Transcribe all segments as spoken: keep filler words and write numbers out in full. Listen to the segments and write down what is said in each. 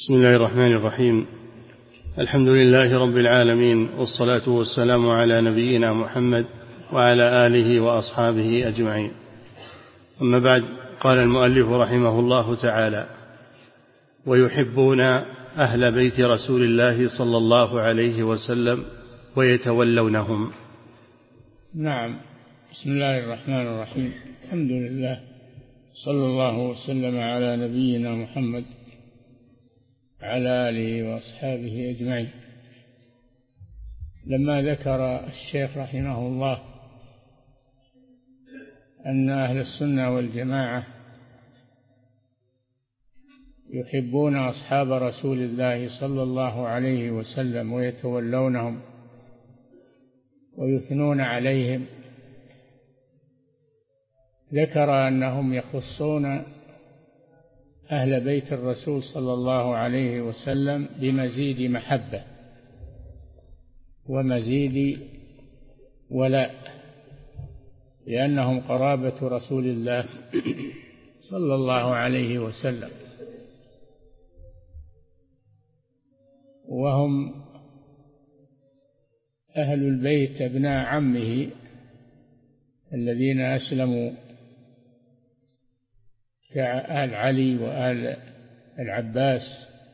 بسم الله الرحمن الرحيم. الحمد لله رب العالمين، والصلاة والسلام على نبينا محمد وعلى آله وأصحابه أجمعين. أما بعد، قال المؤلف رحمه الله تعالى: ويحبون أهل بيت رسول الله صلى الله عليه وسلم ويتولونهم. نعم. بسم الله الرحمن الرحيم. الحمد لله، صلى الله وسلم على نبينا محمد على آله وأصحابه أجمعين. لما ذكر الشيخ رحمه الله أن أهل السنة والجماعة يحبون أصحاب رسول الله صلى الله عليه وسلم ويتولونهم ويثنون عليهم، ذكر أنهم يخصون أهل بيت الرسول صلى الله عليه وسلم بمزيد محبة ومزيد ولاء، لأنهم قرابة رسول الله صلى الله عليه وسلم، وهم أهل البيت ابناء عمه الذين أسلموا كآل علي وآل العباس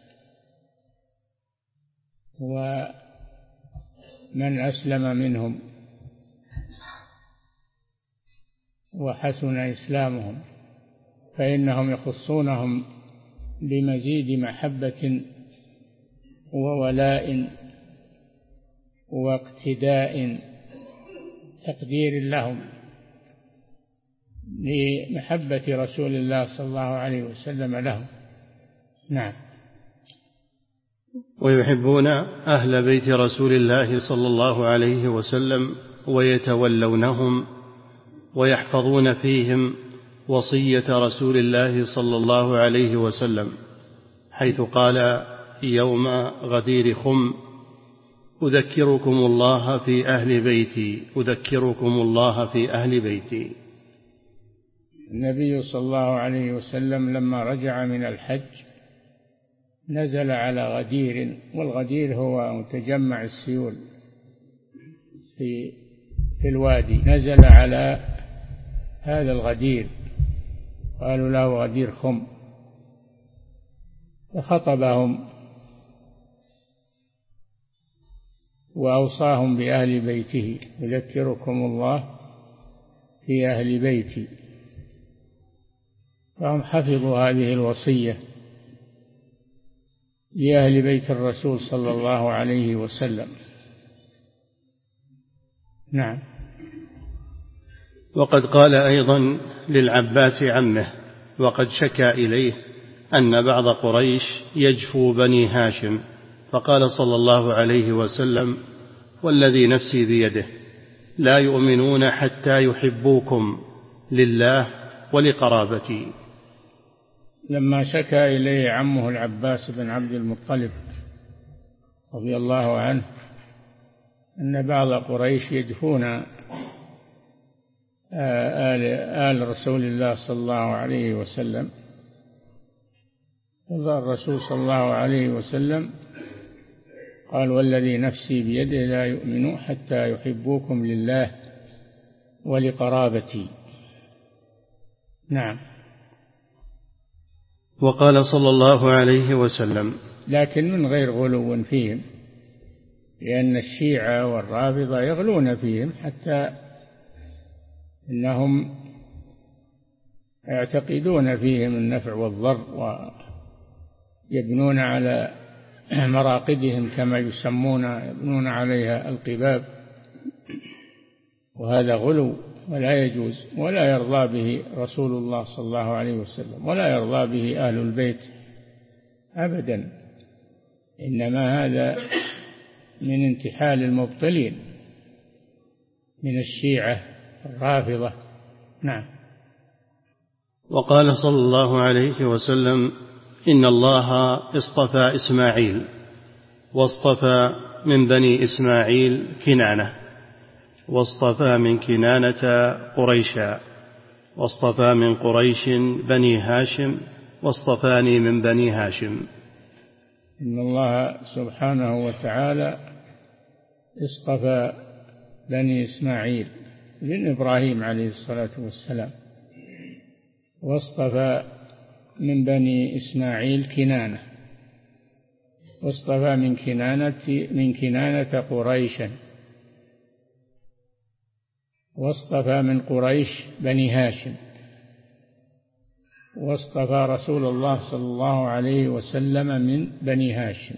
ومن أسلم منهم وحسن إسلامهم، فإنهم يخصونهم بمزيد محبة وولاء واقتداء تقدير لهم لمحبة رسول الله صلى الله عليه وسلم لهم. نعم. ويحبون أهل بيت رسول الله صلى الله عليه وسلم ويتولونهم ويحفظون فيهم وصية رسول الله صلى الله عليه وسلم، حيث قال يوم غدير خم: أذكركم الله في أهل بيتي أذكركم الله في أهل بيتي. النبي صلى الله عليه وسلم لما رجع من الحج نزل على غدير، والغدير هو متجمع السيول في في الوادي، نزل على هذا الغدير، قالوا له غدير خم، فخطبهم وأوصاهم بأهل بيته: يذكركم الله في أهل بيتي. فهم حفظوا هذه الوصية لأهل بيت الرسول صلى الله عليه وسلم. نعم. وقد قال أيضا للعباس عمه، وقد شكى إليه أن بعض قريش يجفو بني هاشم، فقال صلى الله عليه وسلم: والذي نفسي بيده لا يؤمنون حتى يحبوكم لله ولقرابتي. لما شكى إليه عمه العباس بن عبد المطلب رضي الله عنه أن بعض قريش يجفون آل, آل رسول الله صلى الله عليه وسلم، الرسول صلى الله عليه وسلم قال: والذي نفسي بيده لا يؤمنوا حتى يحبوكم لله ولقرابتي. نعم. وقال صلى الله عليه وسلم: لكن من غير غلو فيهم، لأن الشيعة والرافضة يغلون فيهم حتى إنهم يعتقدون فيهم النفع والضر، ويبنون على مراقدهم كما يسمون، يبنون عليها القباب، وهذا غلو ولا يجوز، ولا يرضى به رسول الله صلى الله عليه وسلم، ولا يرضى به أهل البيت أبدا، إنما هذا من انتحال المبطلين من الشيعة الرافضة. نعم. وقال صلى الله عليه وسلم: إن الله اصطفى إسماعيل، واصطفى من بني إسماعيل كنانة، واصطفى من كنانة قريشا، واصطفى من قريش بني هاشم، واصطفاني من بني هاشم. إن الله سبحانه وتعالى اصطفى بني إسماعيل من إبراهيم عليه الصلاة والسلام، واصطفى من بني إسماعيل كنانة، واصطفى من كنانة من كنانة قريشا، واصطفى من قريش بني هاشم، واصطفى رسول الله صلى الله عليه وسلم من بني هاشم،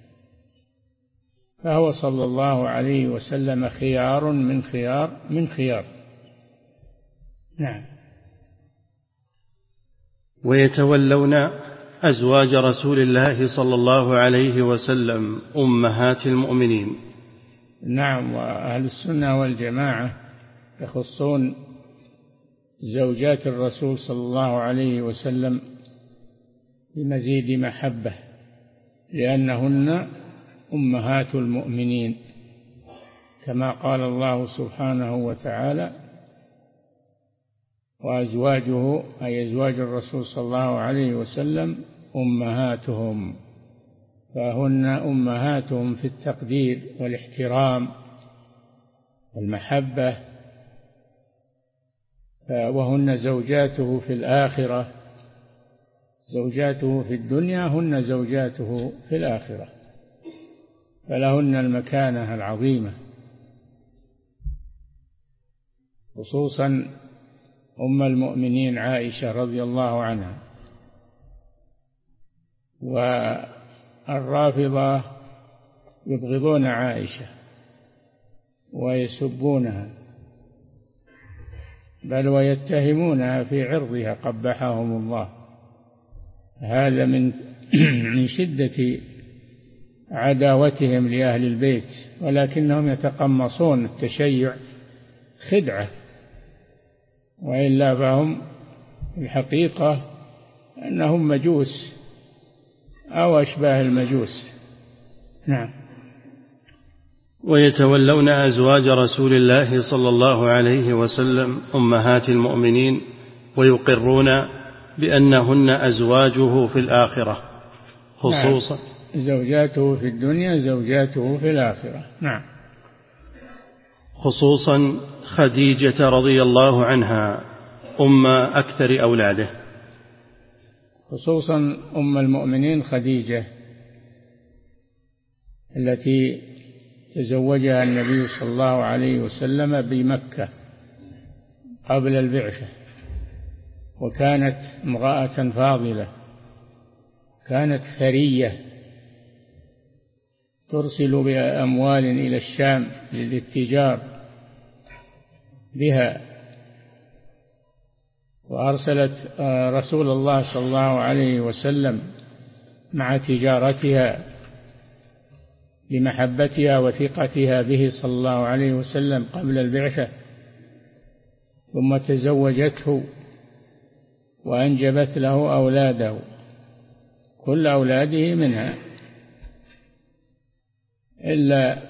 فهو صلى الله عليه وسلم خيار من خيار من خيار. نعم. ويتولون أزواج رسول الله صلى الله عليه وسلم أمهات المؤمنين. نعم. وأهل السنة والجماعة يخصون زوجات الرسول صلى الله عليه وسلم بمزيد محبة، لأنهن أمهات المؤمنين، كما قال الله سبحانه وتعالى: وأزواجه أي أزواج الرسول صلى الله عليه وسلم أمهاتهم، فهن أمهاتهم في التقدير والاحترام والمحبة، وهن زوجاته في الآخرة، زوجاته في الدنيا هن زوجاته في الآخرة، فلهن المكانة العظيمة، خصوصا أم المؤمنين عائشة رضي الله عنها. والرافضة يبغضون عائشة ويسبونها، بل ويتهمونها في عرضها قبحهم الله. هذا من من شدة عداوتهم لأهل البيت، ولكنهم يتقمصون التشيع خدعة، وإلا فهم الحقيقة أنهم مجوس أو أشباه المجوس. نعم. ويتولون أزواج رسول الله صلى الله عليه وسلم أمهات المؤمنين ويقرون بأنهن أزواجه في الآخرة، خصوصا نعم. زوجاته في الدنيا زوجاته في الآخرة. نعم. خصوصا خديجة رضي الله عنها أم أكثر أولاده، خصوصا أم المؤمنين خديجة التي تزوجها النبي صلى الله عليه وسلم بمكة قبل البعثة، وكانت امرأة فاضلة، كانت ثرية ترسل بأموال إلى الشام للاتجار بها، وأرسلت رسول الله صلى الله عليه وسلم مع تجارتها لمحبتها وثقتها به صلى الله عليه وسلم قبل البعثة، ثم تزوجته وأنجبت له أولاده، كل أولاده منها إلا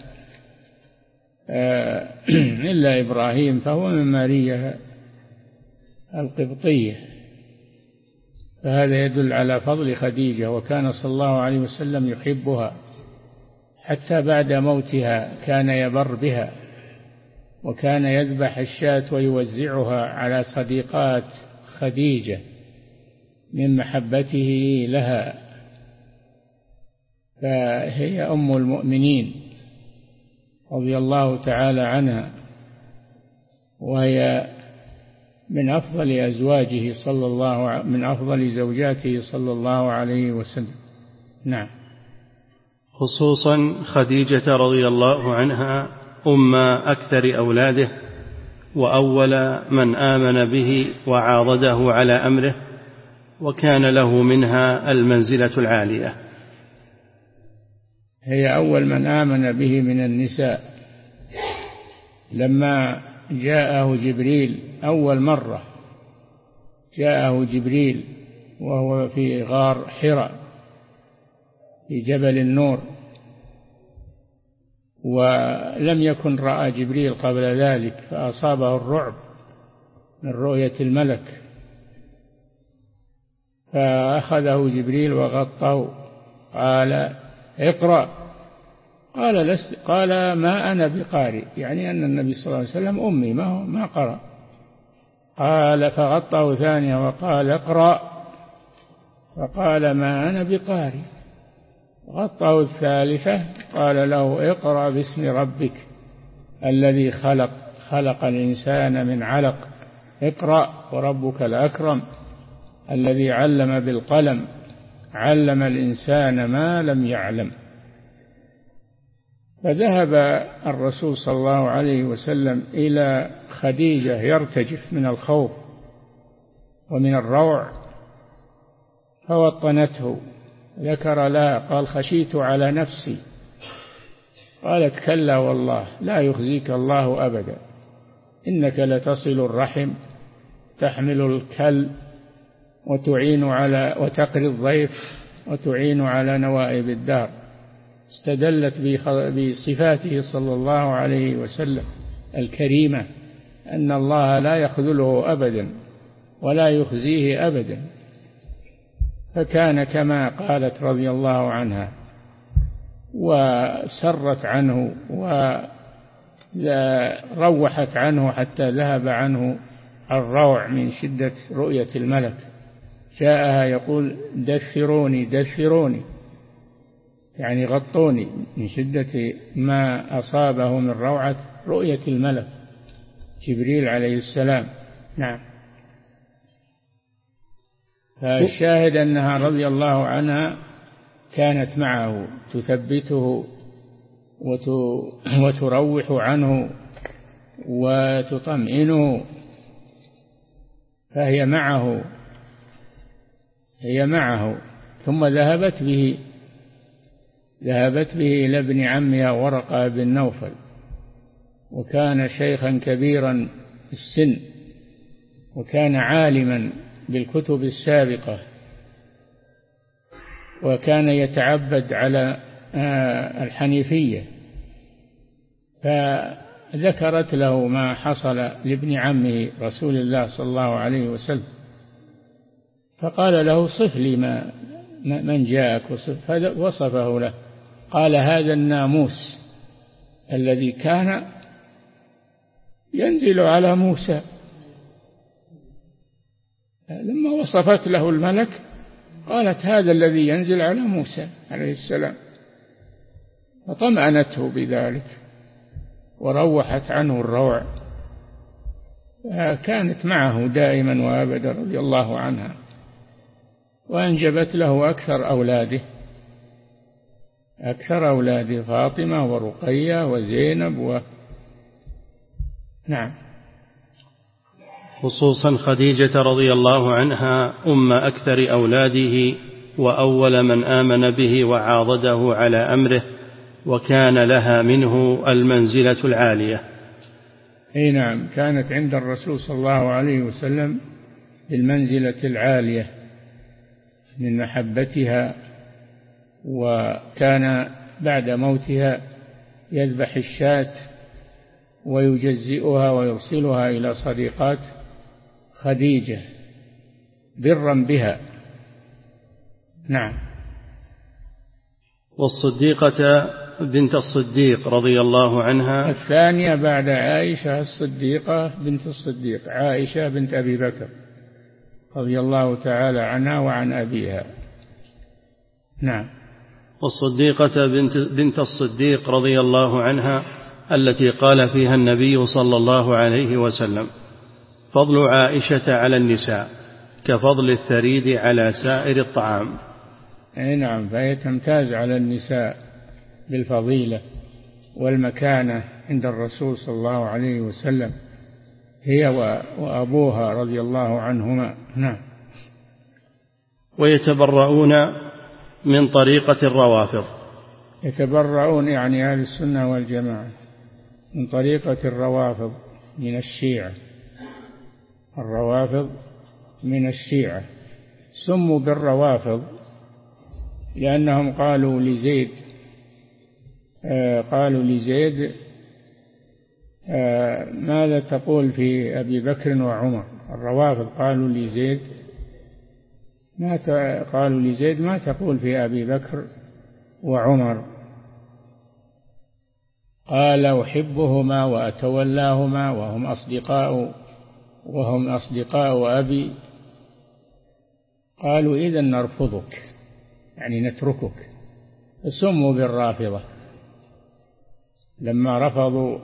إلا إبراهيم فهو من ماريا القبطية. فهذا يدل على فضل خديجة، وكان صلى الله عليه وسلم يحبها حتى بعد موتها، كان يبر بها، وكان يذبح الشاة ويوزعها على صديقات خديجة من محبته لها، فهي أم المؤمنين رضي الله تعالى عنها، وهي من أفضل أزواجه صلى الله من أفضل زوجاته صلى الله عليه وسلم. نعم. خصوصا خديجة رضي الله عنها أم أكثر أولاده، وأول من آمن به وعاضده على أمره، وكان له منها المنزلة العالية. هي أول من آمن به من النساء، لما جاءه جبريل أول مرة، جاءه جبريل وهو في غار حراء في جبل النور، ولم يكن رأى جبريل قبل ذلك، فأصابه الرعب من رؤية الملك، فأخذه جبريل وغطاه قال اقرأ، قال لست، قال ما أنا بقارئ، يعني أن النبي صلى الله عليه وسلم أمي ما هو ما قرأ. قال فغطه ثانية وقال اقرأ، فقال ما أنا بقارئ. غطه الثالثة قال له اقرأ باسم ربك الذي خلق خلق الإنسان من علق، اقرأ وربك الأكرم الذي علم بالقلم علم الإنسان ما لم يعلم. فذهب الرسول صلى الله عليه وسلم إلى خديجة يرتجف من الخوف ومن الروع، فوطنته، ذكر لها قال خشيت على نفسي. قالت كلا والله لا يخزيك الله أبدا، إنك لتصل الرحم تحمل الكل وتعين على وتقري الضيف وتعين على نوائب الدار. استدلت بصفاته صلى الله عليه وسلم الكريمة أن الله لا يخذله أبدا ولا يخزيه أبدا، فكان كما قالت رضي الله عنها، وسرت عنه وروحت عنه حتى ذهب عنه الروع من شدة رؤية الملك. جاءها يقول دثروني دثروني، يعني غطوني، من شدة ما أصابه من روعة رؤية الملك جبريل عليه السلام. نعم. فالشاهد أنها رضي الله عنها كانت معه تثبته وتروح عنه وتطمئنه، فهي معه هي معه. ثم ذهبت به ذهبت به إلى ابن عمها ورقة بن نوفل، وكان شيخا كبيرا السن، وكان عالما بالكتب السابقة، وكان يتعبد على الحنيفية. فذكرت له ما حصل لابن عمه رسول الله صلى الله عليه وسلم، فقال له صف لي ما من جاءك، فوصفه له. قال هذا الناموس الذي كان ينزل على موسى. لما وصفت له الملك قالت هذا الذي ينزل على موسى عليه السلام، فطمأنته بذلك وروحت عنه الروع. كانت معه دائما وابدا رضي الله عنها، وأنجبت له أكثر أولاده أكثر أولاده فاطمة ورقية وزينب و... نعم. خصوصا خديجة رضي الله عنها أم أكثر أولاده وأول من آمن به وعاضده على أمره، وكان لها منه المنزلة العالية. أي نعم، كانت عند الرسول صلى الله عليه وسلم بالمنزلة العالية من محبتها، وكان بعد موتها يذبح الشاة ويجزئها ويرسلها إلى صديقات خديجة برا بها. نعم. والصديقة بنت الصديق رضي الله عنها الثانية بعد عائشة الصديقة بنت الصديق عائشة بنت أبي بكر رضي الله تعالى عنها وعن أبيها. نعم. والصديقة بنت, بنت الصديق رضي الله عنها التي قال فيها النبي صلى الله عليه وسلم فضل عائشة على النساء كفضل الثريد على سائر الطعام. أي نعم، فهي تمتاز على النساء بالفضيلة والمكانة عند الرسول صلى الله عليه وسلم، هي وأبوها رضي الله عنهما. نعم. ويتبرؤون من طريقة الروافض. يتبرؤون يعني أهل السنة والجماعة من طريقة الروافض من الشيعة. الروافض من الشيعة سموا بالروافض لأنهم قالوا لزيد آه قالوا لزيد آه ماذا تقول في أبي بكر وعمر. الروافض قالوا لزيد ما قالوا لزيد ما تقول في أبي بكر وعمر. قال أحبهما وأتولاهما وهم أصدقاء وهم أصدقاء أبي. قالوا إذن نرفضك، يعني نتركك. فسموا بالرافضة لما رفضوا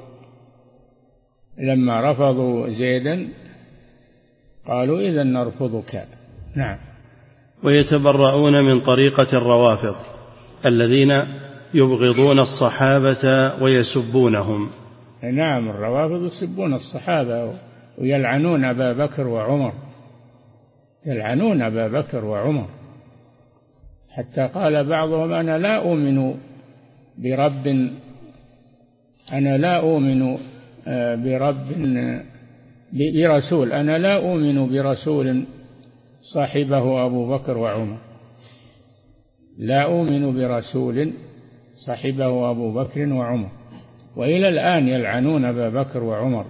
لما رفضوا زيدا، قالوا إذن نرفضك. نعم. ويتبرؤون من طريقة الروافض الذين يبغضون الصحابة ويسبونهم. نعم، الروافض يسبون الصحابة ويلعنون أبا بكر وعمر، يلعنون أبا بكر وعمر، حتى قال بعضهم أنا لا أؤمن برب أنا لا أؤمن برب برسول أنا لا أؤمن برسول صاحبه أبو بكر وعمر، لا أؤمن برسول صاحبه أبو بكر وعمر. وإلى الآن يلعنون أبا بكر وعمر،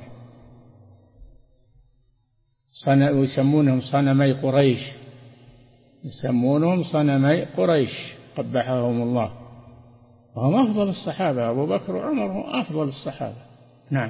يسمونهم صنمي قريش، يسمونهم صنمي قريش قبحهم الله، وهم أفضل الصحابة، أبو بكر وعمر هم أفضل الصحابة. نعم.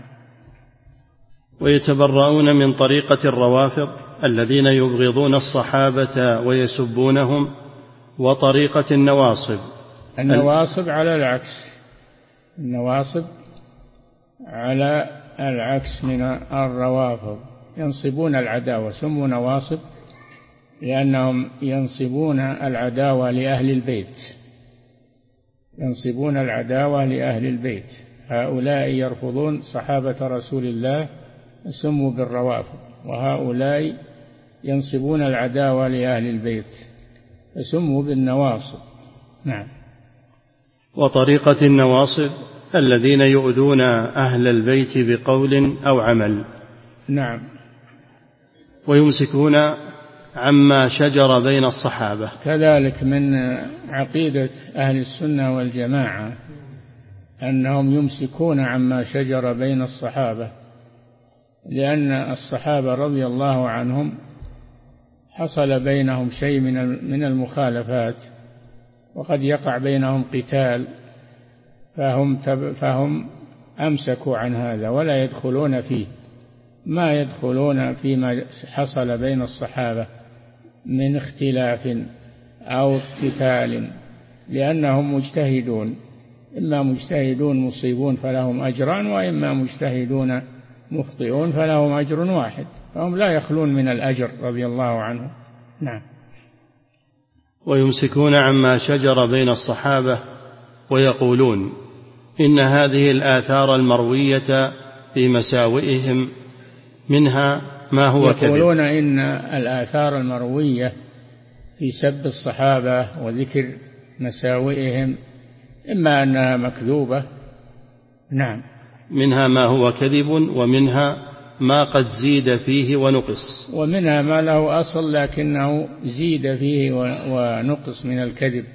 ويتبرؤون من طريقة الروافض الذين يبغضون الصحابة ويسبونهم، وطريقة النواصب. النواصب على العكس، النواصب على العكس من الروافض، ينصبون العداوة، سموا نواصب لأنهم ينصبون العداوة لأهل البيت، ينصبون العداوة لأهل البيت. هؤلاء يرفضون صحابة رسول الله سموا بالروافض، وهؤلاء ينصبون العداوة لأهل البيت سموا بالنواصب. نعم. وطريقة النواصب الذين يؤذون أهل البيت بقول أو عمل. نعم. ويمسكون عما شجر بين الصحابة. كذلك من عقيدة أهل السنة والجماعة أنهم يمسكون عما شجر بين الصحابة، لأن الصحابة رضي الله عنهم حصل بينهم شيء من المخالفات، وقد يقع بينهم قتال، فهم, فهم أمسكوا عن هذا ولا يدخلون فيه، ما يدخلون فيما حصل بين الصحابة من اختلاف أو اقتتال، لأنهم مجتهدون، إما مجتهدون مصيبون فلهم أجران، وإما مجتهدون مخطئون فلهم أجر واحد، فهم لا يخلون من الأجر رضي الله عنهم. نعم. ويمسكون عما شجر بين الصحابة ويقولون إن هذه الآثار المروية في مساوئهم منها ما هو كذب. يقولون إن الآثار المروية في سب الصحابة وذكر مساوئهم إما أنها مكذوبة. نعم. منها ما هو كذب، ومنها ما قد زيد فيه ونقص، ومنها ما له أصل لكنه زيد فيه ونقص من الكذب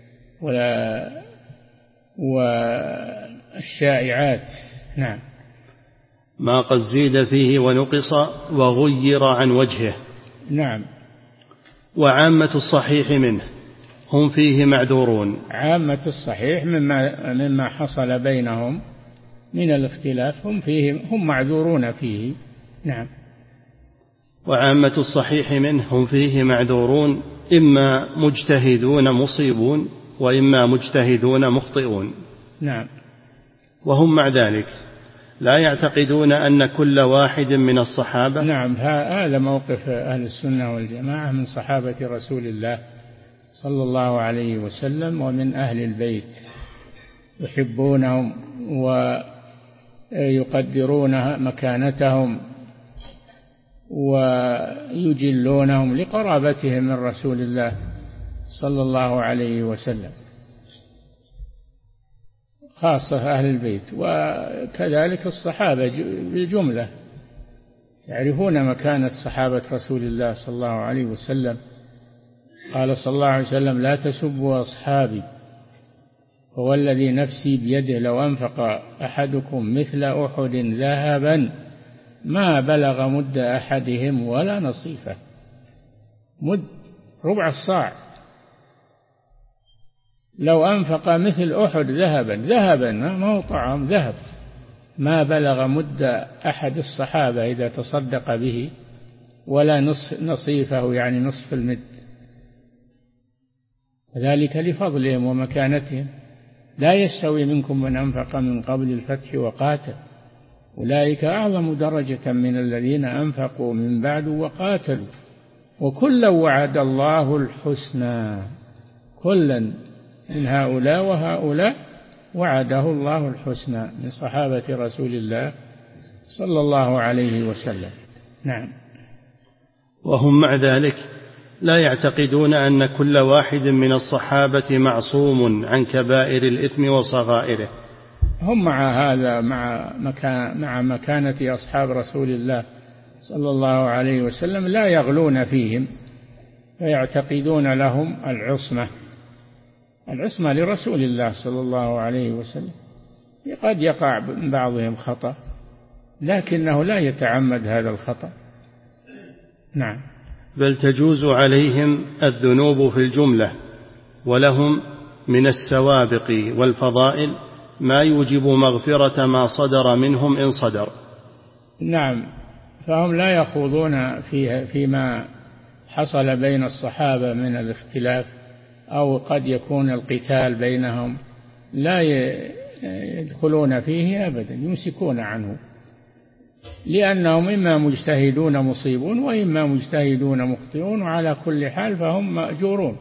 والشائعات. نعم. ما قد زيد فيه ونقص وغير عن وجهه. نعم. وعامة الصحيح منه هم فيه معذورون. عامة الصحيح مما, مما حصل بينهم من الاختلاف هم فيه هم معذورون فيه. نعم. وعامة الصحيح منه هم فيه معذورون، إما مجتهدون مصيبون وإما مجتهدون مخطئون. نعم. وهم مع ذلك لا يعتقدون أن كل واحد من الصحابة. نعم، هذا موقف أهل السنة والجماعة من صحابة رسول الله صلى الله عليه وسلم ومن أهل البيت، يحبونهم ويقدرون مكانتهم ويجلونهم لقرابتهم من رسول الله صلى الله عليه وسلم، خاصة أهل البيت، وكذلك الصحابة بالجملة يعرفون مكانة صحابة رسول الله صلى الله عليه وسلم. قال صلى الله عليه وسلم لا تسبوا أصحابي، هو الذي نفسي بيده لو أنفق أحدكم مثل أحد ذهبا ما بلغ مد أحدهم ولا نصيفه. مد ربع الصاع، لو أنفق مثل أحد ذهبا ذهبا ما هو طعام، ذهب، ما بلغ مد أحد الصحابة إذا تصدق به ولا نصيفه، يعني نصف المد، ذلك لفضلهم ومكانتهم. لا يستوي منكم من أنفق من قبل الفتح وقاتل، أولئك أعظم درجة من الذين أنفقوا من بعد وقاتلوا، وكلا وعد الله الحسنى، كلا من هؤلاء وهؤلاء وعده الله الحسنى من صحابة رسول الله صلى الله عليه وسلم. نعم. وهم مع ذلك لا يعتقدون أن كل واحد من الصحابة معصوم عن كبائر الإثم وصغائره. هم مع هذا مع مكان مع مكانة أصحاب رسول الله صلى الله عليه وسلم لا يغلون فيهم، فيعتقدون لهم العصمة، العصمة لرسول الله صلى الله عليه وسلم. قد يقع من بعضهم خطأ لكنه لا يتعمد هذا الخطأ. نعم. بل تجوز عليهم الذنوب في الجملة، ولهم من السوابق والفضائل ما يوجب مغفرة ما صدر منهم إن صدر. نعم، فهم لا يخوضون فيها فيما حصل بين الصحابة من الاختلاف أو قد يكون القتال بينهم، لا يدخلون فيه أبدا، يمسكون عنه، لأنهم إما مجتهدون مصيبون وإما مجتهدون مخطئون، وعلى كل حال فهم مأجورون،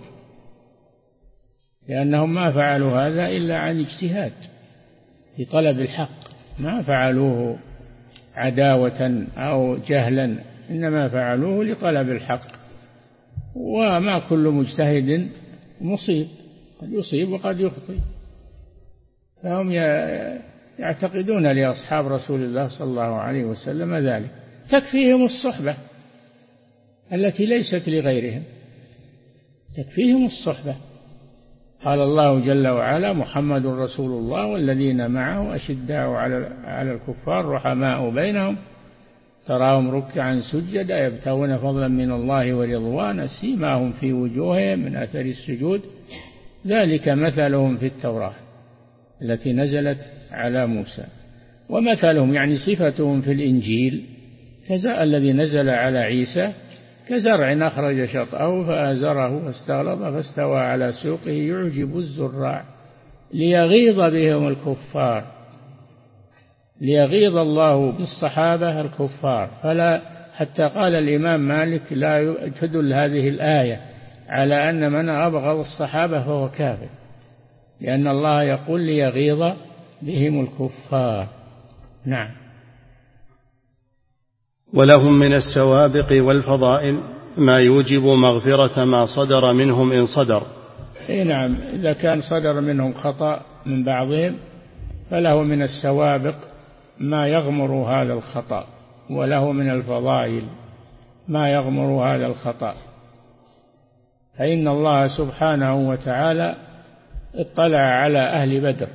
لأنهم ما فعلوا هذا إلا عن اجتهاد في طلب الحق، ما فعلوه عداوة أو جهلا، إنما فعلوه لطلب الحق. وما كل مجتهد مصيب، قد يصيب وقد يخطئ، فهم يعتقدون لأصحاب رسول الله صلى الله عليه وسلم ذلك. تكفيهم الصحبة التي ليست لغيرهم، تكفيهم الصحبة. قال الله جل وعلا: محمد رسول الله والذين معه أشداء على الكفار رحماء بينهم تراهم ركعا سجدا يبتغون فضلا من الله ورضوانا سيماهم في وجوههم من أثر السجود ذلك مثلهم في التوراة التي نزلت على موسى، ومثلهم يعني صفتهم في الإنجيل كزرع الذي نزل على عيسى كزرع أخرج شطأه فآزره فاستغلظ فاستوى على سوقه يعجب الزراع ليغيظ بهم الكفار، ليغيظ الله بالصحابة الكفار. فلا حتى قال الإمام مالك: لا تدل هذه الآية على أن من أبغض الصحابة فهو كافر، لأن الله يقول ليغيظ بهم الكفار. نعم. ولهم من السوابق والفضائل ما يوجب مغفرة ما صدر منهم إن صدر. إيه نعم، إذا كان صدر منهم خطأ من بعضهم فله من السوابق ما يغمر هذا الخطأ، وله من الفضائل ما يغمر هذا الخطأ. فإن الله سبحانه وتعالى اطلع على أهل بدر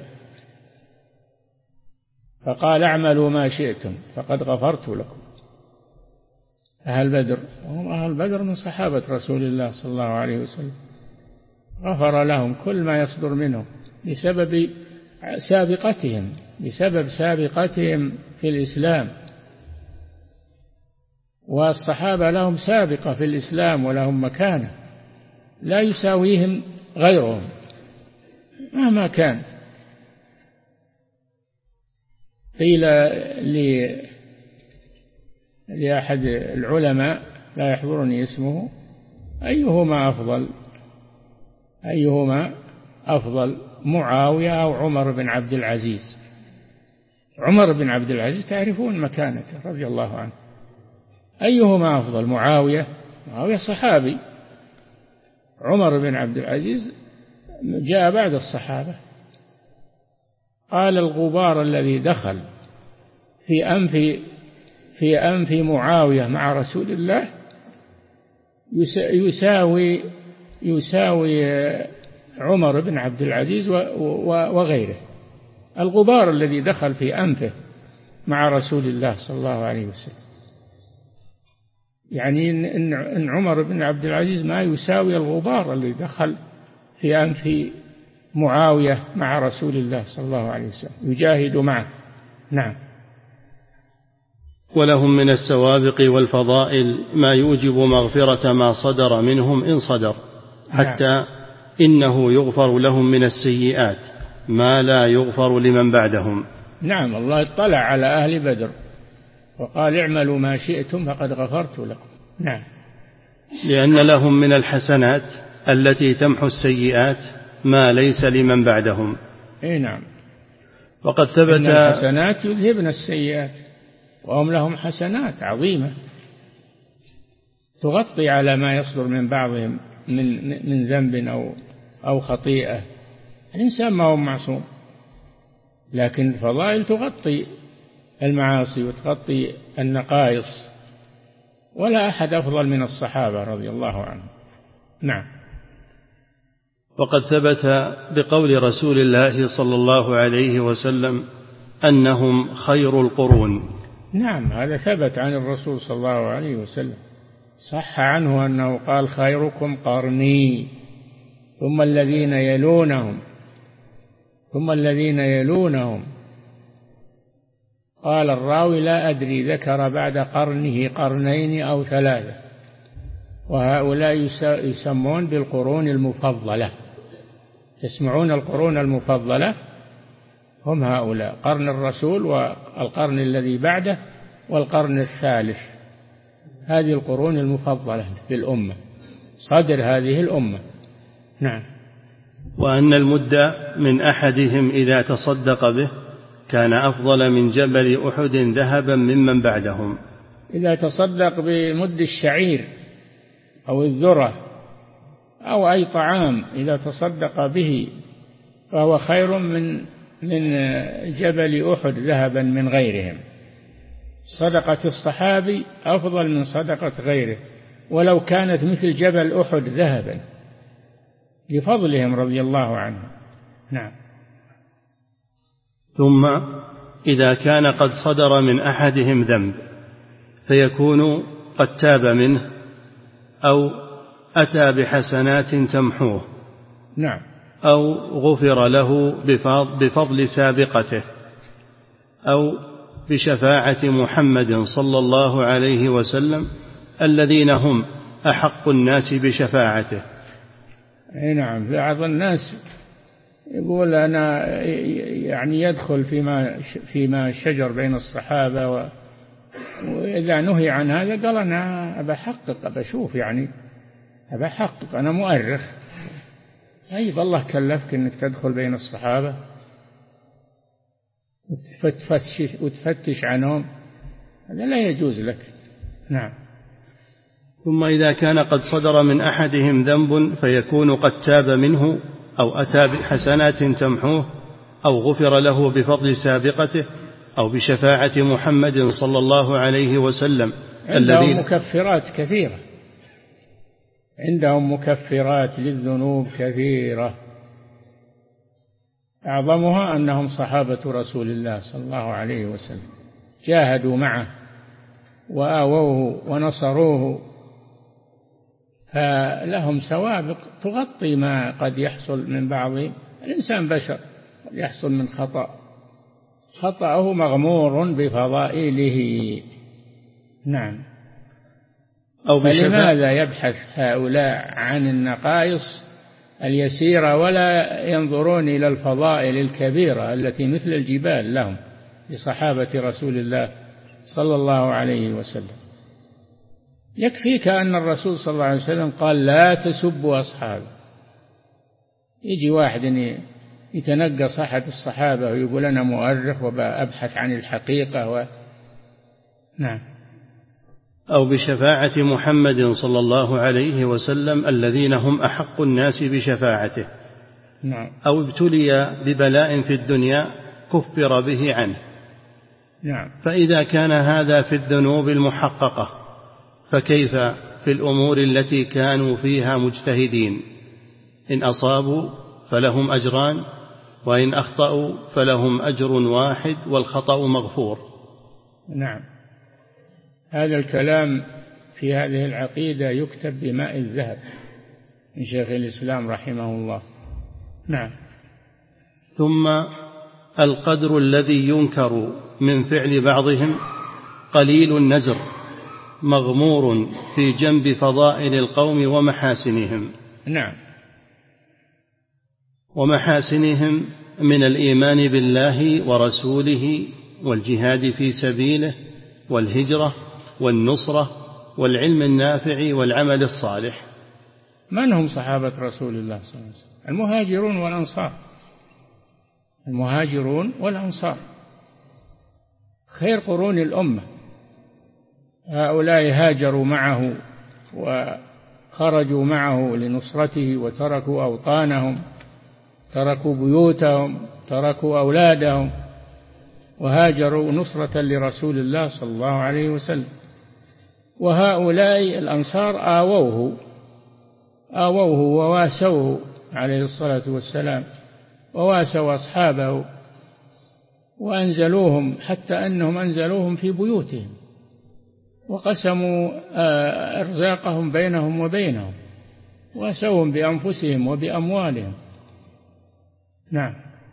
فقال: اعملوا ما شئتم فقد غفرت لكم. أهل بدر هم أهل بدر من صحابة رسول الله صلى الله عليه وسلم، غفر لهم كل ما يصدر منهم بسبب سابقتهم بسبب سابقتهم في الإسلام، والصحابة لهم سابقة في الإسلام ولهم مكانة لا يساويهم غيرهم مهما كان. قيل لأحد العلماء لا يحضرني اسمه: أيهما أفضل أيهما أفضل معاوية أو عمر بن عبد العزيز؟ عمر بن عبد العزيز تعرفون مكانته رضي الله عنه، أيهما أفضل؟ معاوية معاوية صحابي، عمر بن عبد العزيز جاء بعد الصحابة. قال: الغبار الذي دخل في أنف في أنف معاوية مع رسول الله يساوي يساوي عمر بن عبد العزيز وغيره. الغبار الذي دخل في أنفه مع رسول الله صلى الله عليه وسلم، يعني إن عمر بن عبد العزيز ما يساوي الغبار الذي دخل في أنف معاوية مع رسول الله صلى الله عليه وسلم يجاهد معه. نعم. ولهم من السوابق والفضائل ما يوجب مغفرة ما صدر منهم إن صدر، حتى نعم. إنه يغفر لهم من السيئات ما لا يغفر لمن بعدهم. نعم، الله اطلع على أهل بدر وقال اعملوا ما شئتم فقد غفرت لكم. نعم. لأن لهم من الحسنات التي تمحو السيئات ما ليس لمن بعدهم. اي نعم. وقد ثبت إن الحسنات يذهبن السيئات وهم لهم حسنات عظيمة تغطي على ما يصدر من بعضهم من من ذنب أو أو خطيئة. الإنسان ما هو معصوم، لكن الفضائل تغطي المعاصي وتغطي النقائص، ولا أحد أفضل من الصحابة رضي الله عنهم. نعم. وقد ثبت بقول رسول الله صلى الله عليه وسلم أنهم خير القرون. نعم، هذا ثبت عن الرسول صلى الله عليه وسلم، صح عنه أنه قال خيركم قرني ثم الذين يلونهم ثم الذين يلونهم. قال الراوي لا أدري ذكر بعد قرنه قرنين أو ثلاثة، وهؤلاء يسمون بالقرون المفضلة. تسمعون القرون المفضلة؟ هم هؤلاء، قرن الرسول والقرن الذي بعده والقرن الثالث، هذه القرون المفضلة في الأمة، صدر هذه الأمة. نعم. وأن المد من أحدهم إذا تصدق به كان أفضل من جبل أحد ذهبا ممن بعدهم. إذا تصدق بمد الشعير أو الذرة أو أي طعام إذا تصدق به فهو خير من من جبل أحد ذهبا من غيرهم. صدقة الصحابي أفضل من صدقة غيره ولو كانت مثل جبل أحد ذهبا لفضلهم رضي الله عنهم. نعم. ثم إذا كان قد صدر من أحدهم ذنب فيكون قد تاب منه أو أتى بحسنات تمحوه. نعم. أو غفر له بفضل سابقته أو بشفاعة محمد صلى الله عليه وسلم الذين هم أحق الناس بشفاعته. أي نعم. بعض الناس يقول أنا يعني يدخل فيما فيما شجر بين الصحابة، و وإذا نهي عن هذا قال أنا أبحقق أبشوف يعني أبحقق أنا مؤرخ. طيب الله كلفك أنك تدخل بين الصحابة وتفتش, وتفتش عنهم، هذا لا يجوز لك. نعم. ثم إذا كان قد صدر من أحدهم ذنب فيكون قد تاب منه أو أتى بحسنات تمحوه أو غفر له بفضل سابقته أو بشفاعة محمد صلى الله عليه وسلم. عندهم مكفرات كثيرة، عندهم مكفرات للذنوب كثيرة، أعظمها أنهم صحابة رسول الله صلى الله عليه وسلم جاهدوا معه وآووه ونصروه، فلهم سوابق تغطي ما قد يحصل من بعضهم. الإنسان بشر قد يحصل من خطأ، خطأه مغمور بفضائله. نعم. أو فلماذا يبحث هؤلاء عن النقائص اليسيرة ولا ينظرون إلى الفضائل الكبيرة التي مثل الجبال لهم لصحابة رسول الله صلى الله عليه وسلم؟ يكفيك أن الرسول صلى الله عليه وسلم قال لا تسبوا أصحابي. يجي واحد يتنقص أحد الصحابة ويقول أنا مؤرخ وأبحث عن الحقيقة و... نعم. أو بشفاعة محمد صلى الله عليه وسلم الذين هم أحق الناس بشفاعته. نعم. أو ابتلي ببلاء في الدنيا كفر به عنه. نعم. فإذا كان هذا في الذنوب المحققة فكيف في الأمور التي كانوا فيها مجتهدين؟ إن أصابوا فلهم أجران وإن أخطأوا فلهم أجر واحد والخطأ مغفور. نعم. هذا الكلام في هذه العقيدة يكتب بماء الذهب من شيخ الإسلام رحمه الله. نعم. ثم القدر الذي ينكر من فعل بعضهم قليل النزر مغمور في جنب فضائل القوم ومحاسنهم. نعم. ومحاسنهم من الإيمان بالله ورسوله والجهاد في سبيله والهجرة والنصرة والعلم النافع والعمل الصالح. من هم صحابة رسول الله صلى الله عليه وسلم؟ المهاجرون والأنصار. المهاجرون والأنصار خير قرون الأمة. هؤلاء هاجروا معه وخرجوا معه لنصرته وتركوا أوطانهم، تركوا بيوتهم، تركوا أولادهم، وهاجروا نصرة لرسول الله صلى الله عليه وسلم. وهؤلاء الأنصار آووه آووه وواسوه عليه الصلاة والسلام، وواسوا أصحابه وأنزلوهم، حتى أنهم أنزلوهم في بيوتهم وقسموا أرزاقهم بينهم وبينهم، واسوهم بأنفسهم وبأموالهم. نعم.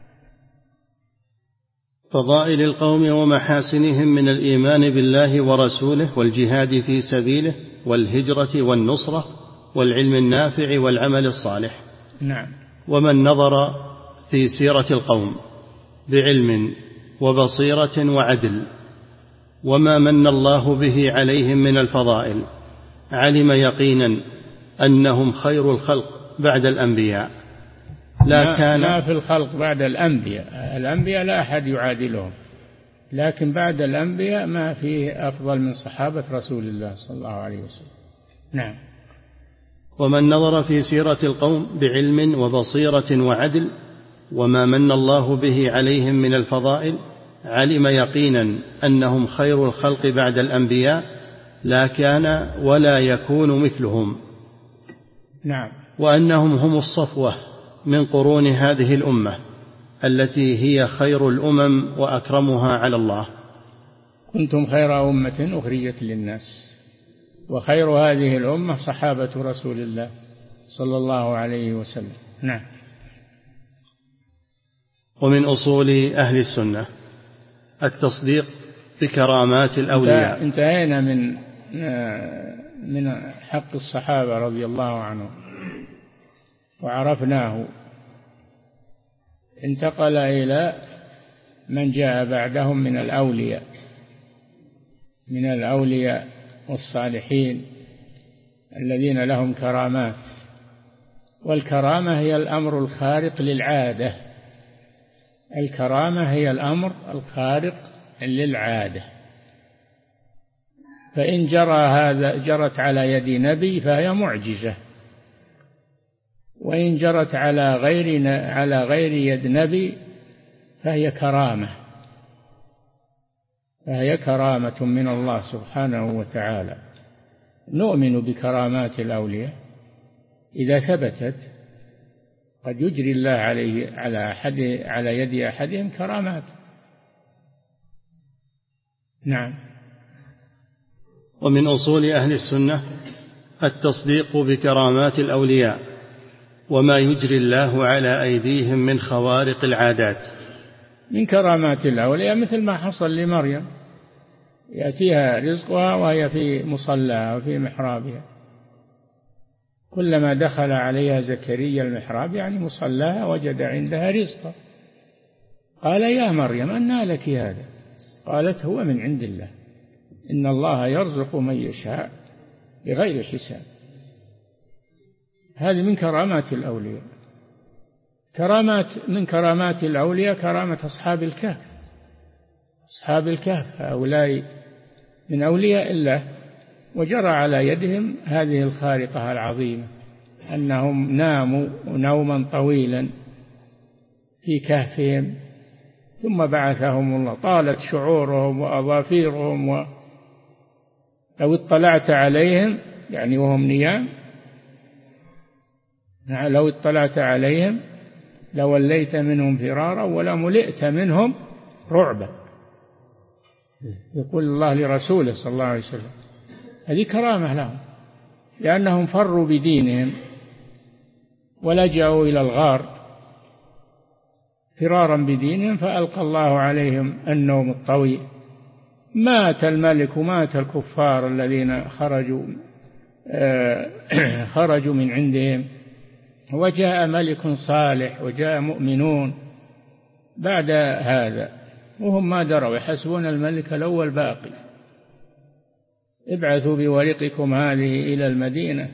فضائل القوم ومحاسنهم من الإيمان بالله ورسوله والجهاد في سبيله والهجرة والنصرة والعلم النافع والعمل الصالح. نعم. ومن نظر في سيرة القوم بعلم وبصيرة وعدل وما من الله به عليهم من الفضائل علم يقينا أنهم خير الخلق بعد الأنبياء. لا كان ما في الخلق بعد الأنبياء، الأنبياء لا أحد يعادلهم، لكن بعد الأنبياء ما فيه أفضل من صحابة رسول الله صلى الله عليه وسلم. نعم. ومن نظر في سيرة القوم بعلم وبصيرة وعدل وما من الله به عليهم من الفضائل علم يقينا أنهم خير الخلق بعد الأنبياء لا كان ولا يكون مثلهم. نعم. وأنهم هم الصفوة من قرون هذه الأمة التي هي خير الأمم وأكرمها على الله. كنتم خير أمة أخرجت للناس، وخير هذه الأمة صحابة رسول الله صلى الله عليه وسلم. نعم. ومن أصول أهل السنة التصديق بكرامات الأولياء. انتهينا من من حق الصحابة رضي الله عنهم وعرفناه. انتقل إلى من جاء بعدهم من الأولياء من الأولياء والصالحين الذين لهم كرامات. والكرامة هي الأمر الخارق للعادة. الكرامة هي الأمر الخارق للعادة. فإن جرى هذا جرت على يد نبي فهي معجزة، وإن جرت على غير على غير يد نبي فهي كرامة فهي كرامة من الله سبحانه وتعالى. نؤمن بكرامات الأولياء إذا ثبتت. قد يجري الله عليه على أحد على يد أحدهم كرامات. نعم. ومن أصول أهل السنة التصديق بكرامات الأولياء وما يجري الله على أيديهم من خوارق العادات. من كرامات الأولياء مثل ما حصل لمريم، يأتيها رزقها وهي في مصلاها وفي محرابها، كلما دخل عليها زكريا المحراب يعني مصلاها وجد عندها رزقا. قال يا مريم أنى لك هذا؟ قالت هو من عند الله، إن الله يرزق من يشاء بغير حساب. هذه من كرامات الأولياء. كرامات من كرامات الأولياء كرامة أصحاب الكهف. أصحاب الكهف هؤلاء من أولياء الله، وجرى على يدهم هذه الخارقة العظيمة، أنهم ناموا نوما طويلا في كهفهم ثم بعثهم الله. طالت شعورهم وأظافيرهم، ولو اطلعت عليهم يعني وهم نيام، لو اطلعت عليهم لوليت منهم فرارا ولملئت منهم رعبا. يقول الله لرسوله صلى الله عليه وسلم. هذه كرامة لهم، لأنهم فروا بدينهم ولجأوا إلى الغار فرارا بدينهم فألقى الله عليهم النوم الطويل. مات الملك ومات الكفار الذين خرجوا خرجوا من عندهم، وجاء ملك صالح وجاء مؤمنون بعد هذا وهم ما دروا، يحسبون الملك الأول باقي. ابعثوا بورقكم هذه إلى المدينة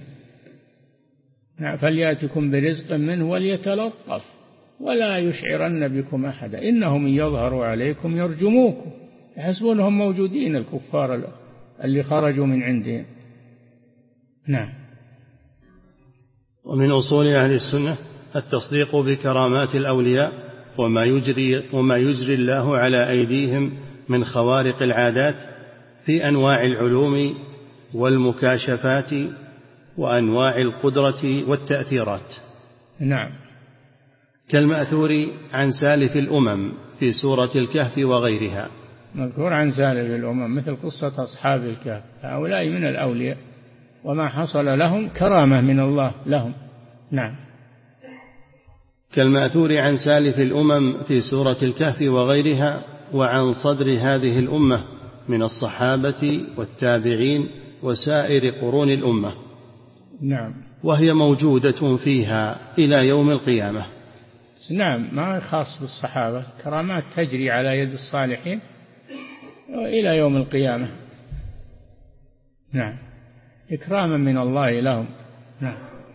فليأتكم برزق منه وليتلطف ولا يشعرن بكم أحدا إنهم يظهروا عليكم يرجموكم. يحسبونهم موجودين الكفار اللي خرجوا من عندهم. نعم. ومن أصول أهل السنة التصديق بكرامات الأولياء وما يجري, وما يجري الله على أيديهم من خوارق العادات في أنواع العلوم والمكاشفات وأنواع القدرة والتأثيرات. نعم. كالمأثور عن سالف الأمم في سورة الكهف وغيرها. مذكور عن سالف الأمم مثل قصة أصحاب الكهف، هؤلاء من الأولياء وما حصل لهم كرامة من الله لهم. نعم. كالمأثور عن سالف الأمم في سورة الكهف وغيرها وعن صدر هذه الأمة من الصحابة والتابعين وسائر قرون الأمة. نعم. وهي موجودة فيها إلى يوم القيامة. نعم، ما خاص بالصحابة، كرامات تجري على يد الصالحين إلى يوم القيامة. نعم، إكراما من الله لهم. نعم.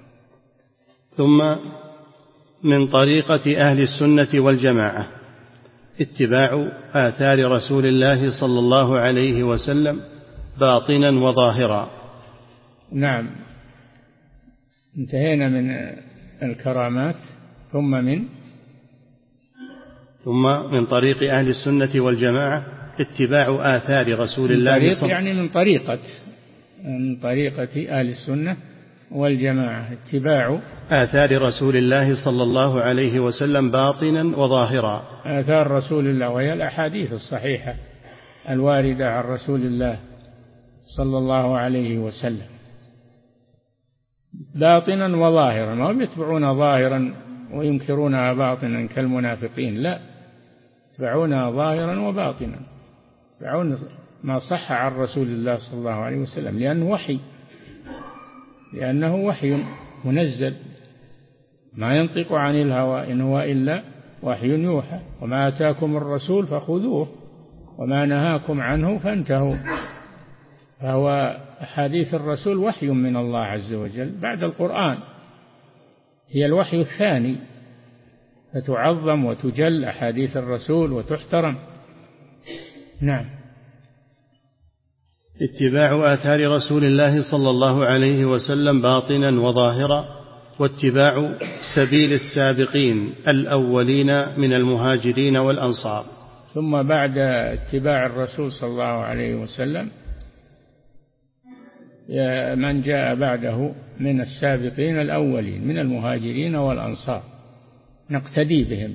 ثم من طريقة أهل السنة والجماعة اتباع آثار رسول الله صلى الله عليه وسلم باطنا وظاهرا. نعم، انتهينا من الكرامات. ثم من ثم من طريق أهل السنة والجماعة اتباع آثار رسول الله صلى الله عليه وسلم، يعني من طريقة من طريقة أهل السنة والجماعة اتباع آثار رسول الله صلى الله عليه وسلم باطنا وظاهرا. آثار رسول الله وهي الأحاديث الصحيحة الواردة عن رسول الله صلى الله عليه وسلم باطنا وظاهرا، ما يتبعون ظاهرا وينكرونها باطنا كالمنافقين، لا، يتبعونها ظاهرا وباطنا، يتبعون ما صح عن رسول الله صلى الله عليه وسلم، لأنه وحي لأنه وحي منزل، ما ينطق عن الهوى إن هو إلا وحي يوحى، وما آتاكم الرسول فخذوه وما نهاكم عنه فانتهوا. فهو أحاديث الرسول وحي من الله عز وجل بعد القرآن، هي الوحي الثاني، فتعظم وتجل أحاديث الرسول وتحترم. نعم. اتباع آثار رسول الله صلى الله عليه وسلم باطنا وظاهرا، واتباع سبيل السابقين الأولين من المهاجرين والأنصار. ثم بعد اتباع الرسول صلى الله عليه وسلم من جاء بعده من السابقين الأولين من المهاجرين والأنصار، نقتدي بهم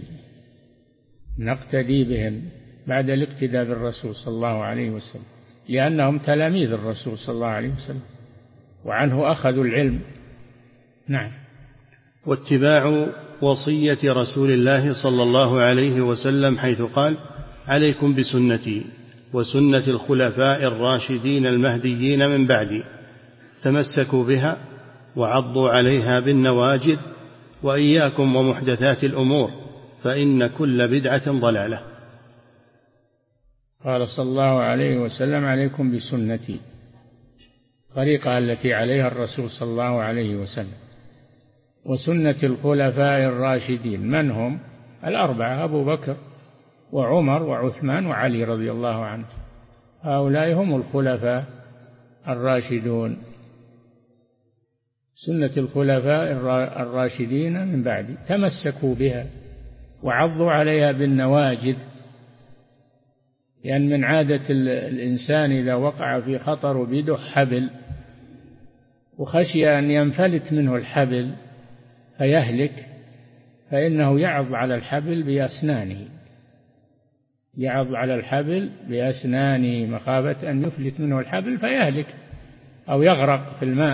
نقتدي بهم بعد الاقتداء بالرسول صلى الله عليه وسلم، لأنهم تلاميذ الرسول صلى الله عليه وسلم وعنه أخذوا العلم. نعم. واتباع وصية رسول الله صلى الله عليه وسلم حيث قال: عليكم بسنتي وسنة الخلفاء الراشدين المهديين من بعدي، تمسكوا بها وعضوا عليها بالنواجذ، وإياكم ومحدثات الأمور فإن كل بدعة ضلالة. قال صلى الله عليه وسلم: عليكم بسنتي، طريقة التي عليها الرسول صلى الله عليه وسلم، وسنة الخلفاء الراشدين، من هم؟ الأربعة، أبو بكر وعمر وعثمان وعلي رضي الله عنه، هؤلاء هم الخلفاء الراشدون. سنة الخلفاء الراشدين من بعد، تمسكوا بها وعضوا عليها بالنواجذ، لأن من عادة الإنسان إذا وقع في خطر وبيده حبل وخشي أن ينفلت منه الحبل فيهلك، فإنه يعض على الحبل بأسنانه يعض على الحبل بأسنانه مخافة أن يفلت منه الحبل فيهلك أو يغرق في الماء.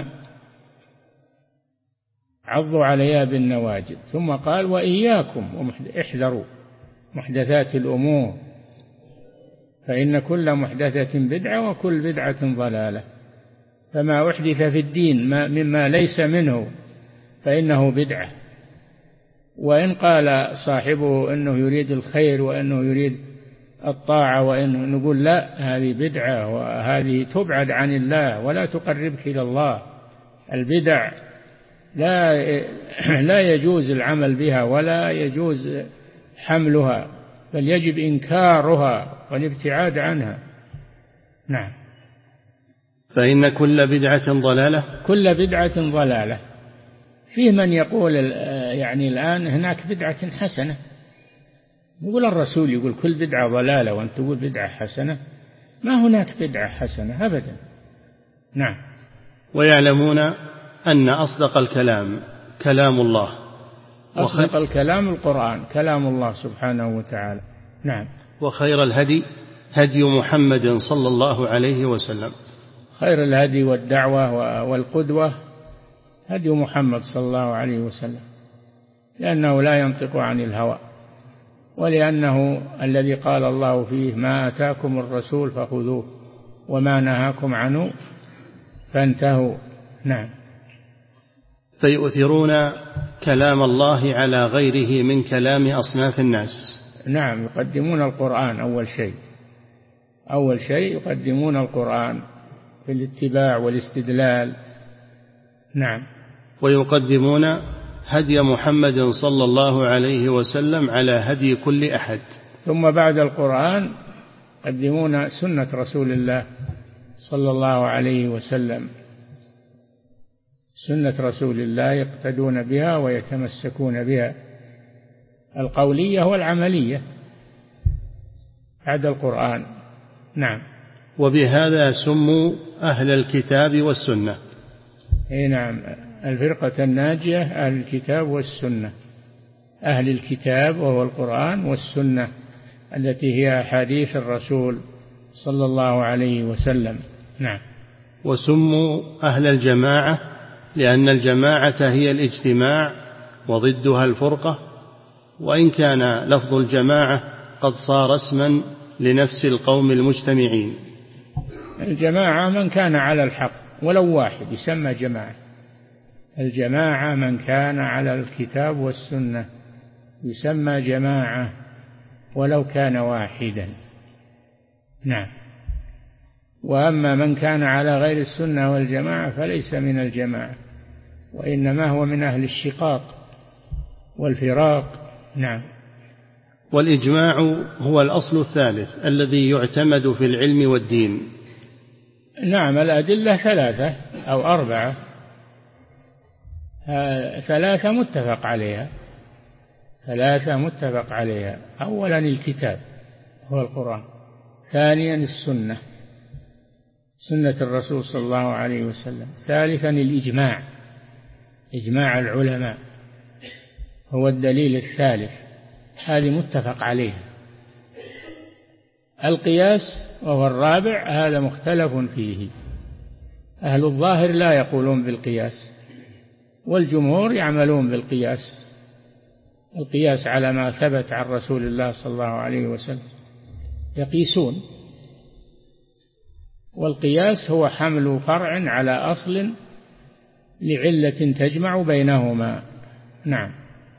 عضوا عليها بالنواجذ. ثم قال: وإياكم، احذروا محدثات الأمور، فإن كل محدثة بدعة وكل بدعة ضلالة. فما أحدث في الدين مما ليس منه فإنه بدعة. وإن قال صاحبه أنه يريد الخير وأنه يريد الطاعة، وإنه نقول لا، هذه بدعة وهذه تبعد عن الله ولا تقربك إلى الله. البدع لا لا يجوز العمل بها ولا يجوز حملها، بل يجب إنكارها والابتعاد عنها. نعم. فإن كل بدعة ضلالة. كل بدعة ضلالة. فيه من يقول يعني الآن هناك بدعة حسنة، يقول الرسول يقول كل بدعة ضلالة وأنت تقول بدعة حسنة، ما هناك بدعة حسنة أبدا. نعم. ويعلمون أن أصدق الكلام كلام الله، أصدق الكلام القرآن كلام الله سبحانه وتعالى. نعم. وخير الهدي هدي محمد صلى الله عليه وسلم. خير الهدي والدعوة والقدوة هدي محمد صلى الله عليه وسلم، لأنه لا ينطق عن الهوى، ولأنه الذي قال الله فيه ما آتاكم الرسول فخذوه وما نهاكم عنه فانتهوا. نعم. فيؤثرون كلام الله على غيره من كلام أصناف الناس. نعم. يقدمون القرآن أول شيء، أول شيء يقدمون القرآن في الاتباع والاستدلال. نعم. ويقدمون هدي محمد صلى الله عليه وسلم على هدي كل أحد. ثم بعد القرآن يقدمون سنة رسول الله صلى الله عليه وسلم، سنة رسول الله يقتدون بها ويتمسكون بها، القولية والعملية بعد القرآن. نعم. وبهذا سموا أهل الكتاب والسنة. اي نعم، الفرقة الناجية أهل الكتاب والسنة، أهل الكتاب وهو القرآن، والسنة التي هي أحاديث الرسول صلى الله عليه وسلم. نعم. وسموا أهل الجماعة لأن الجماعة هي الاجتماع وضدها الفرقة، وإن كان لفظ الجماعة قد صار اسما لنفس القوم المجتمعين. الجماعة من كان على الحق ولو واحد يسمى جماعة. الجماعة من كان على الكتاب والسنة يسمى جماعة ولو كان واحدا. نعم. وأما من كان على غير السنة والجماعة فليس من الجماعة، وإنما هو من أهل الشقاق والفراق. نعم. والإجماع هو الأصل الثالث الذي يعتمد في العلم والدين. نعم. الأدلة ثلاثة أو أربعة، ثلاثة متفق عليها، ثلاثة متفق عليها. أولا الكتاب هو القرآن، ثانيا السنة سنة الرسول صلى الله عليه وسلم، ثالثا الإجماع إجماع العلماء هو الدليل الثالث، هذه متفق عليها. القياس وهو الرابع، هذا مختلف فيه، أهل الظاهر لا يقولون بالقياس والجمهور يعملون بالقياس، القياس على ما ثبت عن رسول الله صلى الله عليه وسلم يقيسون. والقياس هو حمل فرع على أصل لعلة تجمع بينهما. نعم.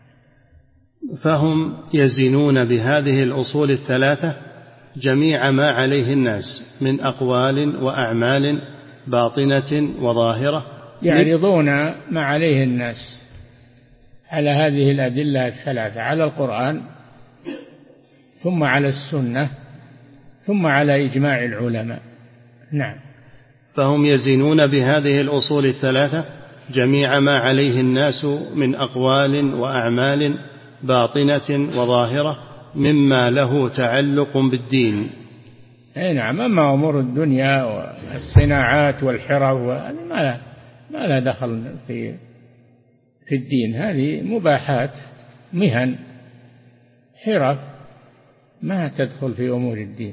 فهم يزنون بهذه الأصول الثلاثة جميع ما عليه الناس من أقوال وأعمال باطنة وظاهرة، يعرضون ما عليه الناس على هذه الأدلة الثلاثة، على القرآن ثم على السنة ثم على إجماع العلماء. نعم. فهم يزنون بهذه الأصول الثلاثة جميع ما عليه الناس من أقوال وأعمال باطنة وظاهرة مما له تعلق بالدين. أي نعم. أما أمور الدنيا والصناعات والحرف ما لا ما لا دخل في في الدين، هذه مباحات مهن حرف ما تدخل في أمور الدين،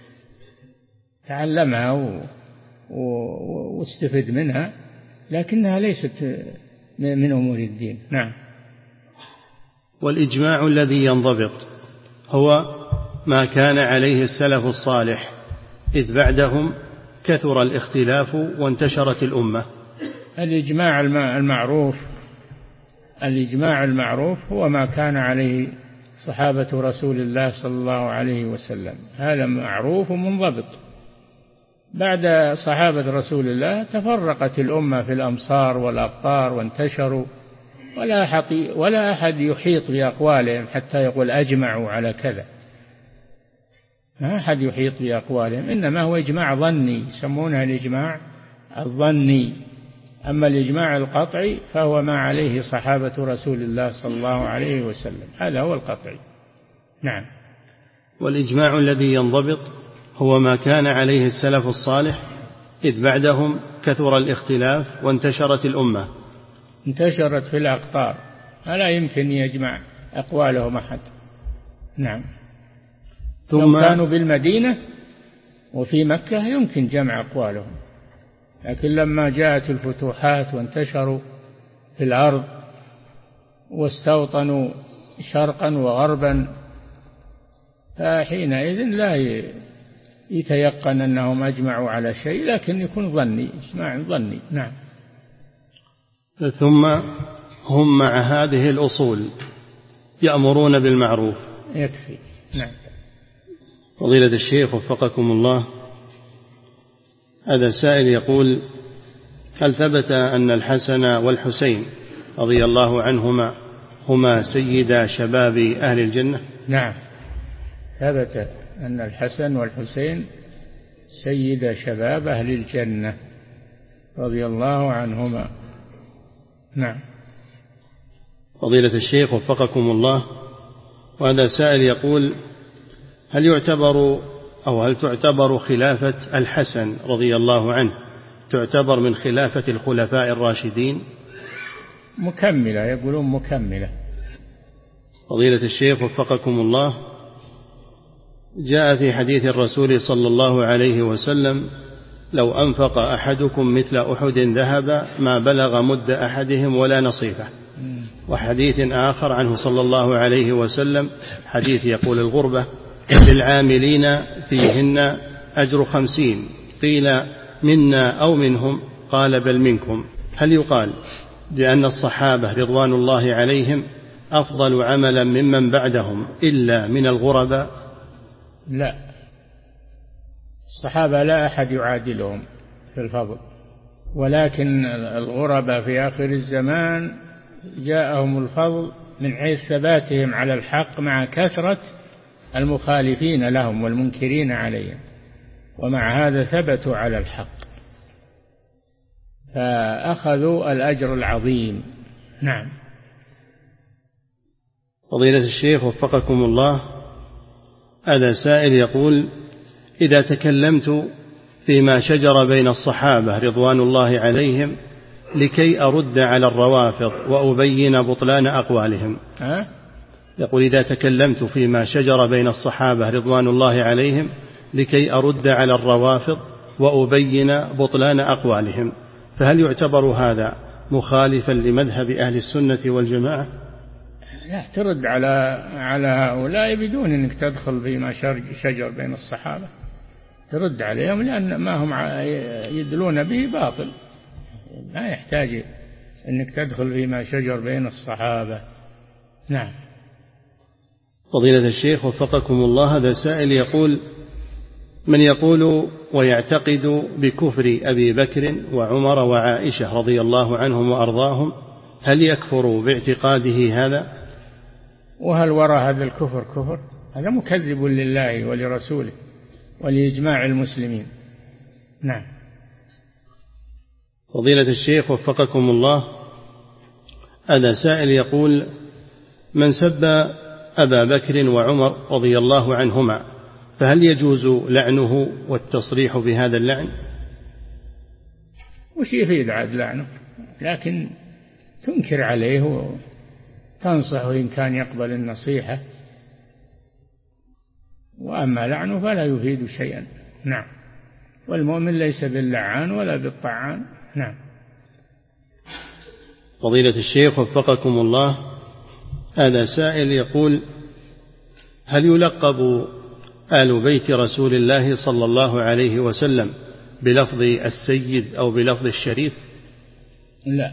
تعلمها و... و... واستفد منها، لكنها ليست من أمور الدين. نعم. والإجماع الذي ينضبط هو ما كان عليه السلف الصالح، إذ بعدهم كثر الاختلاف وانتشرت الأمة. الإجماع المعروف الإجماع المعروف هو ما كان عليه صحابة رسول الله صلى الله عليه وسلم، هذا معروف ومنضبط. بعد صحابة رسول الله تفرقت الأمة في الأمصار والأقطار وانتشروا، ولا أحد ولا أحد يحيط بأقوالهم حتى يقول أجمعوا على كذا، ما أحد يحيط بأقوالهم، إنما هو إجماع ظني يسمونها الإجماع الظني. أما الإجماع القطعي فهو ما عليه صحابة رسول الله صلى الله عليه وسلم، هذا هو القطعي. نعم. والإجماع الذي ينضبط هو ما كان عليه السلف الصالح، إذ بعدهم كثر الاختلاف وانتشرت الأمة. انتشرت في الأقطار، فلا يمكن يجمع أقوالهم أحد. نعم. ثم لو كانوا بالمدينة وفي مكة يمكن جمع أقوالهم، لكن لما جاءت الفتوحات وانتشروا في الأرض واستوطنوا شرقا وغربا، فحينئذ لا يتيقن أنهم أجمعوا على شيء، لكن يكون ظني، إجماع ظني. نعم. ثم هم مع هذه الأصول يأمرون بالمعروف. يكفي. نعم. فضيلة الشيخ وفقكم الله، هذا سائل يقول: هل ثبت أن الحسن والحسين رضي الله عنهما هما سيدا شباب أهل الجنة؟ نعم، ثبت أن الحسن والحسين سيدا شباب أهل الجنة رضي الله عنهما. نعم. فضيلة الشيخ وفقكم الله، وهذا سائل يقول: هل يعتبر أو هل تعتبر خلافة الحسن رضي الله عنه تعتبر من خلافة الخلفاء الراشدين؟ مكملة، يقولون مكملة. فضيلة الشيخ وفقكم الله، جاء في حديث الرسول صلى الله عليه وسلم: لو أنفق أحدكم مثل أحد ذهب ما بلغ مد أحدهم ولا نصيفه. وحديث آخر عنه صلى الله عليه وسلم، حديث يقول: الغربة للعاملين فيهن أجر خمسين. قيل: منا أو منهم؟ قال: بل منكم. هل يقال بأن الصحابة رضوان الله عليهم أفضل عملا ممن بعدهم إلا من الغرباء؟ لا، الصحابة لا أحد يعادلهم في الفضل، ولكن الغرباء في آخر الزمان جاءهم الفضل من حيث ثباتهم على الحق مع كثرة المخالفين لهم والمنكرين عليهم، ومع هذا ثبتوا على الحق فأخذوا الأجر العظيم. نعم. فضيلة الشيخ وفقكم الله، هذا سائل يقول: إذا تكلمت فيما شجر بين الصحابة رضوان الله عليهم لكي أرد على الروافض وأبين بطلان أقوالهم. أه؟ يقول: إذا تكلمت فيما شجر بين الصحابة رضوان الله عليهم لكي أرد على الروافض وأبين بطلان أقوالهم، فهل يعتبر هذا مخالفا لمذهب أهل السنة والجماعة؟ لا، ترد على على هؤلاء بدون أنك تدخل فيما شجر بين الصحابة، ترد عليهم، لأن ما هم يدلون به باطل، لا يحتاج أنك تدخل فيما شجر بين الصحابة. نعم. فضيلة الشيخ وفقكم الله، هذا سائل يقول: من يقول ويعتقد بكفر أبي بكر وعمر وعائشة رضي الله عنهم وأرضاهم، هل يكفر باعتقاده هذا؟ وهل وراء هذا الكفر كفر؟ هذا مكذب لله ولرسوله ولإجماع المسلمين. نعم. فضيلة الشيخ وفقكم الله، هذا سائل يقول: من سب أبا بكر وعمر رضي الله عنهما فهل يجوز لعنه والتصريح بهذا اللعن؟ وش يفيد عاد لعنه؟ لكن تنكر عليه وتنصحه إن كان يقبل النصيحة، وأما لعنه فلا يفيد شيئا. نعم. والمؤمن ليس باللعان ولا بالطعان. نعم. فضيلة الشيخ وفقكم الله، هذا سائل يقول: هل يلقب آل بيت رسول الله صلى الله عليه وسلم بلفظ السيد أو بلفظ الشريف؟ لا،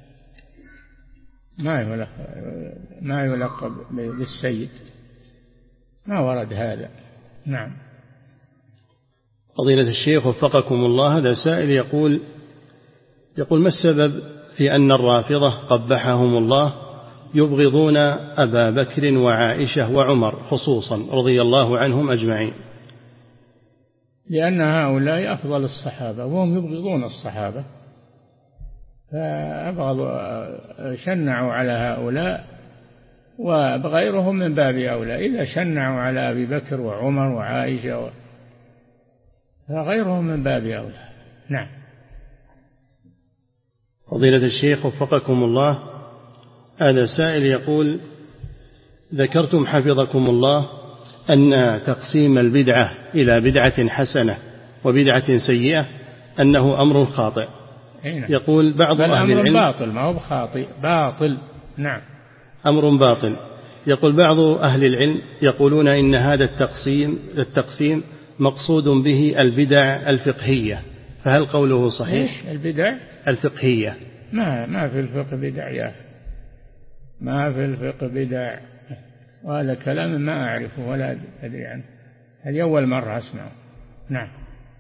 ما يلقب, ما يلقب بالسيد، ما ورد هذا. نعم. فضيلة الشيخ وفقكم الله، هذا سائل يقول يقول ما السبب في أن الرافضة قبحهم الله يبغضون أبا بكر وعائشة وعمر خصوصا رضي الله عنهم أجمعين؟ لأن هؤلاء أفضل الصحابة وهم يبغضون الصحابة، فأبغضوا شنعوا على هؤلاء، وغيرهم من باب أولى. إذا شنعوا على أبي بكر وعمر وعائشة فغيرهم من باب أولى. نعم. فضيلة الشيخ وفقكم الله، هذا سائل يقول ذكرتم حفظكم الله أن تقسيم البدعة إلى بدعة حسنة وبدعة سيئة أنه أمر خاطئ. يقول بعض أهل العلم باطل، ما هو بخاطئ، باطل. نعم، أمر باطل. يقول بعض أهل العلم يقولون إن هذا التقسيم التقسيم مقصود به البدع الفقهية، فهل قوله صحيح؟ إيش البدع الفقهية؟ ما ما في الفقه بدع يا أخي، ما في الفقه بدع، وهذا كلام ما أعرفه ولا أدري عنه، هذه أول مرة أسمعه. نعم.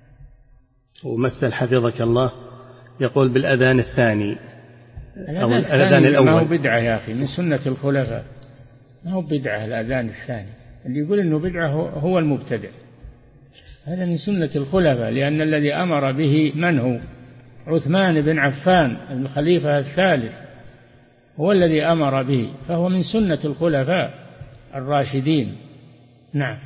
ومثل حفظك الله يقول بالأذان الثاني أو الأذان الأول، ما هو بدعة يا أخي، من سنة الخلفاء، ما هو بدعة الأذان الثاني. اللي يقول إنه بدعة هو المبتدع، هذا من سنة الخلفاء، لأن الذي أمر به من هو؟ عثمان بن عفان الخليفة الثالث، هو الذي أمر به، فهو من سنة الخلفاء الراشدين. نعم.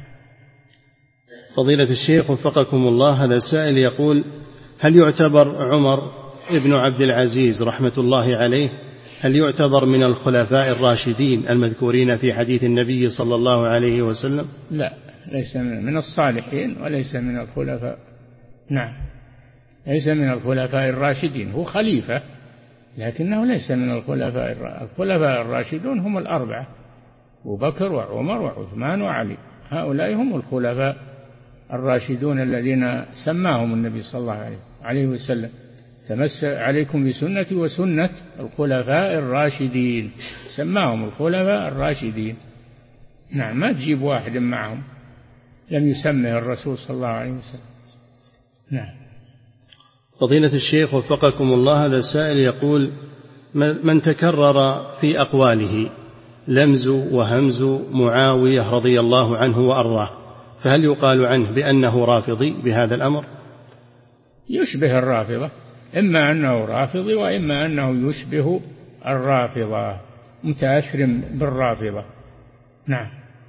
فضيلة الشيخ وفقكم الله، هذا السائل يقول هل يعتبر عمر ابن عبد العزيز رحمة الله عليه هل يعتبر من الخلفاء الراشدين المذكورين في حديث النبي صلى الله عليه وسلم؟ لا، ليس من الصالحين وليس من الخلفاء. نعم، ليس من الخلفاء الراشدين، هو خليفة لكنه ليس من الخلفاء الراشدين. الخلفاء الراشدون هم الأربعة، أبو بكر وعمر وعثمان وعلي، هؤلاء هم الخلفاء الراشدون الذين سماهم النبي صلى الله عليه وسلم تمسك عليكم بسنتي وسنة الخلفاء الراشدين، سماهم الخلفاء الراشدين. نعم، ما تجيب واحد معهم لم يسمه الرسول صلى الله عليه وسلم. نعم. فضيلة الشيخ وفقكم الله، هذا السائل يقول من تكرر في أقواله لمز وهمز معاوية رضي الله عنه وأرضاه، فهل يقال عنه بأنه رافضي بهذا الأمر؟ يشبه الرافضة، إما أنه رافضي وإما أنه يشبه الرافضة، متأثر بالرافضة. نعم.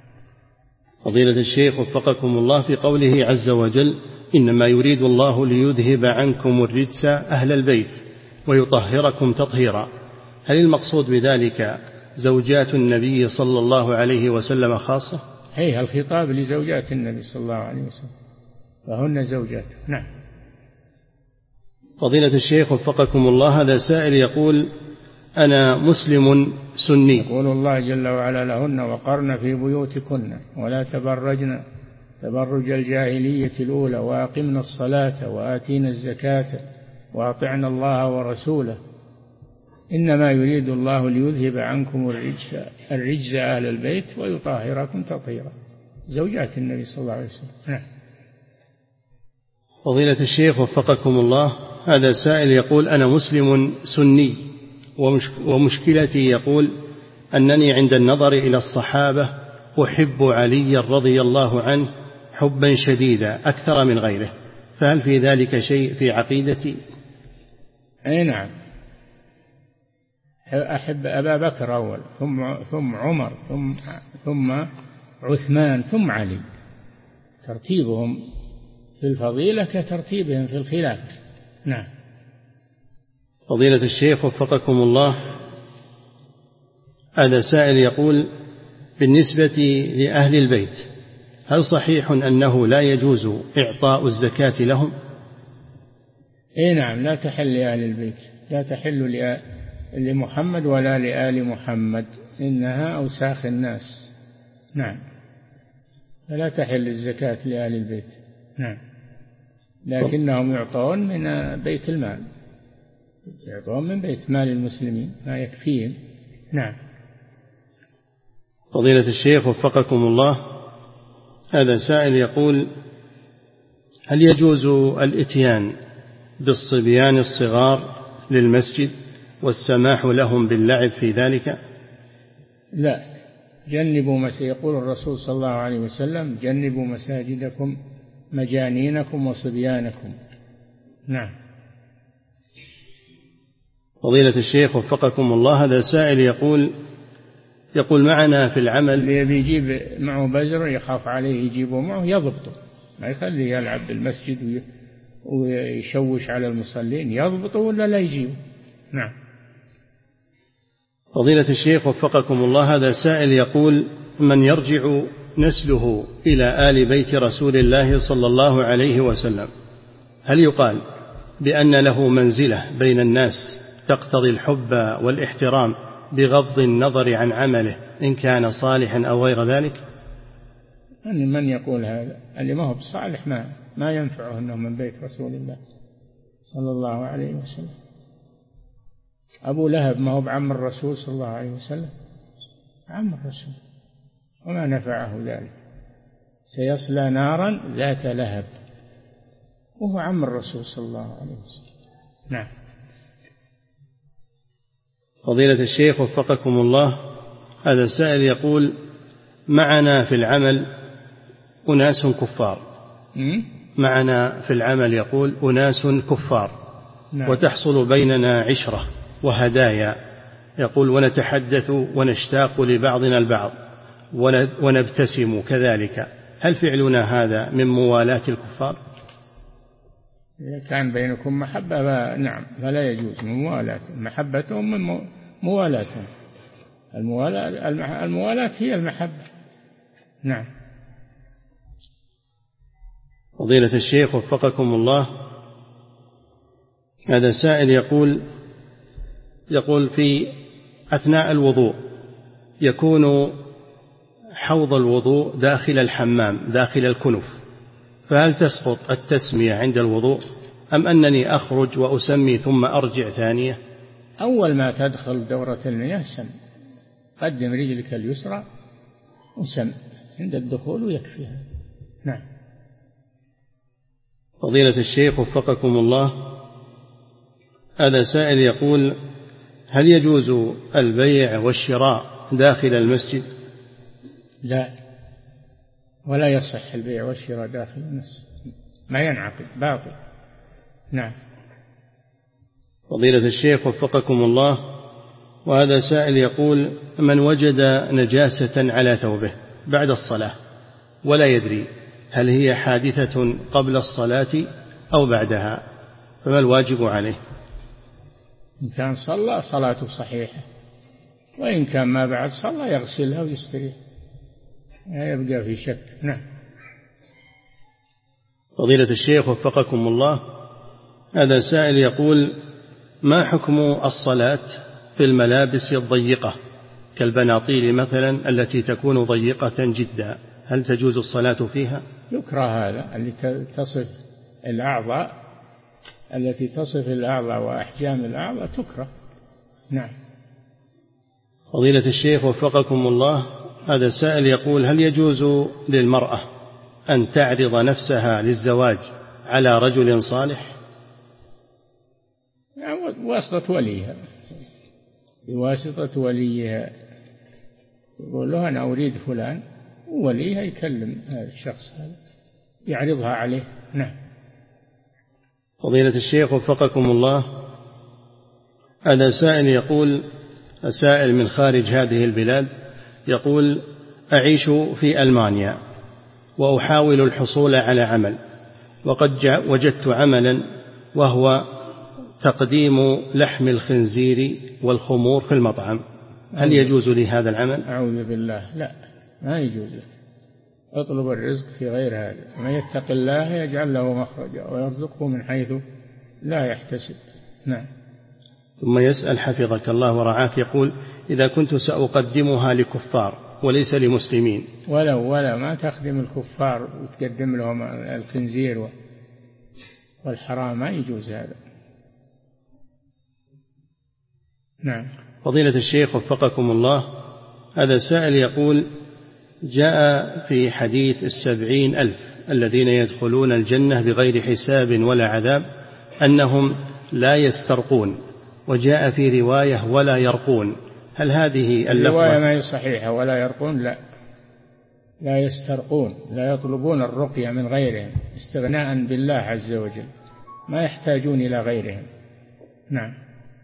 فضيلة الشيخ وفقكم الله، في قوله عز وجل إنما يريد الله ليذهب عنكم الرجس أهل البيت ويطهركم تطهيرا، هل المقصود بذلك زوجات النبي صلى الله عليه وسلم خاصة؟ هي الخطاب لزوجات النبي صلى الله عليه وسلم، فهن زوجات. نعم. فضيلة الشيخ وفقكم الله، هذا سائل يقول أنا مسلم سني. يقول الله جل وعلا لهن وقرن في بيوتكن ولا تبرجن تبرج الجاهلية الأولى وأقمنا الصلاة وآتينا الزكاة وأطعنا الله ورسوله إنما يريد الله ليذهب عنكم الرجس الرجس أهل البيت ويطهركم تطهيرا، زوجات النبي صلى الله عليه وسلم. نعم. فضيلة الشيخ وفقكم الله، هذا سائل يقول أنا مسلم سني ومشكلتي يقول أنني عند النظر إلى الصحابة أحب علي رضي الله عنه حبا شديدا أكثر من غيره، فهل في ذلك شيء في عقيدتي؟ أي نعم، أحب أبا بكر أول ثم ثم عمر ثم ثم عثمان ثم علي، ترتيبهم في الفضيلة كترتيبهم في الخلافة. نعم. فضيلة الشيخ وفقكم الله، هذا سائل يقول بالنسبة لأهل البيت هل صحيح أنه لا يجوز إعطاء الزكاة لهم؟ إيه نعم، لا تحل لأهل البيت، لا تحل لمحمد ولا لآل محمد، إنها أوساخ الناس. نعم. فلا تحل الزكاة لآل البيت. نعم. لكنهم يعطون من بيت المال، يعطون من بيت مال المسلمين ما يكفيهم. نعم. فضيلة الشيخ وفقكم الله، هذا سائل يقول: هل يجوز الإتيان بالصبيان الصغار للمسجد والسماح لهم باللعب في ذلك؟ لا، جنبوا مساجد، يقول الرسول صلى الله عليه وسلم: جنبوا مساجدكم مجانينكم وصبيانكم. نعم. فضيلة الشيخ وفقكم الله، هذا سائل يقول يقول معنا في العمل، اللي بيجيب معه بزر يخاف عليه يجيبه معه يضبطه، ما يخليه يلعب بالمسجد ويشوش على المصلين، يضبطه ولا لا يجيبه. نعم. فضيلة الشيخ وفقكم الله، هذا سائل يقول: من يرجع نسله إلى آل بيت رسول الله صلى الله عليه وسلم، هل يقال بأن له منزلة بين الناس تقتضي الحب والاحترام بغض النظر عن عمله إن كان صالحا أو غير ذلك؟ أن من يقول هذا اللي ما هو بصالح ما ما ينفعه أنه من بيت رسول الله صلى الله عليه وسلم. أبو لهب ما هو بعم الرسول صلى الله عليه وسلم، عم الرسول، وما نفعه ذلك، سيصلى نارا ذات لهب وهو عم الرسول صلى الله عليه وسلم. نعم. فضيلة الشيخ وفقكم الله، هذا السائل يقول: معنا في العمل أناس كفار، معنا في العمل يقول أناس كفار، نعم. وتحصل بيننا عشرة وهدايا، يقول ونتحدث ونشتاق لبعضنا البعض ونبتسم كذلك، هل فعلنا هذا من موالاة الكفار؟ إذا كان بينكم محبة نعم فلا يجوز من موالاة، محبتهم من موالاتهم، الموالاة الموالاة هي المحبة. نعم. فضيلة الشيخ وفقكم الله، هذا سائل يقول يقول في أثناء الوضوء يكون حوض الوضوء داخل الحمام داخل الكنف، فهل تسقط التسمية عند الوضوء أم أنني أخرج وأسمي ثم أرجع ثانية؟ أول ما تدخل دورة المياه سم، قدم رجلك اليسرى وسم عند الدخول ويكفيها. نعم. فضيلة الشيخ وفقكم الله، هذا سائل يقول: هل يجوز البيع والشراء داخل المسجد؟ لا، ولا يصح البيع والشراء داخل المسجد، ما ينعقد، باطل. نعم. فضيلة الشيخ وفقكم الله، وهذا سائل يقول: من وجد نجاسة على ثوبه بعد الصلاة ولا يدري هل هي حادثة قبل الصلاة أو بعدها، فما الواجب عليه؟ إن كان صلى صلاته صحيحة، وإن كان ما بعد صلى يغسلها ويستريح، لا يبقى في شك. نعم. فضيلة الشيخ وفقكم الله، هذا سائل يقول: ما حكم الصلاة في الملابس الضيقة كالبناطيل مثلا التي تكون ضيقة جدا، هل تجوز الصلاة فيها؟ يكره هذا، اللي تصف الأعضاء التي تصف الأعضاء وأحجام الأعضاء تكره. نعم. فضيلة الشيخ وفقكم الله، هذا سائل يقول: هل يجوز للمرأة أن تعرض نفسها للزواج على رجل صالح؟ بواسطة وليها، بواسطة وليها، يقول له أنا أريد فلان، ووليها يكلم هذا الشخص هذا يعرضها عليه. نعم. فضيلة الشيخ وفقكم الله، هذا سائل يقول: سائل من خارج هذه البلاد يقول: أعيش في ألمانيا وأحاول الحصول على عمل، وقد وجدت عملا وهو تقديم لحم الخنزير والخمور في المطعم، هل يجوز لي هذا العمل؟ أعوذ بالله، لا، ما يجوز لك. اطلب الرزق في غير هذا، من يتق الله يجعل له مخرجا ويرزقه من حيث لا يحتسب. نعم. ثم يسأل حفظك الله ورعاك، يقول: إذا كنت سأقدمها لكفار وليس لمسلمين. ولا ولا ما تخدم الكفار وتقدم لهم الخنزير والحرام، ما يجوز هذا. نعم. فضيلة الشيخ وفقكم الله، هذا سائل يقول: جاء في حديث السبعين ألف الذين يدخلون الجنة بغير حساب ولا عذاب أنهم لا يسترقون، وجاء في رواية ولا يرقون، هل هذه اللفظة؟ الرواية ما هي صحيحة. ولا يرقون لا لا يسترقون، لا يطلبون الرقية من غيرهم استغناء بالله عز وجل، ما يحتاجون إلى غيرهم. نعم،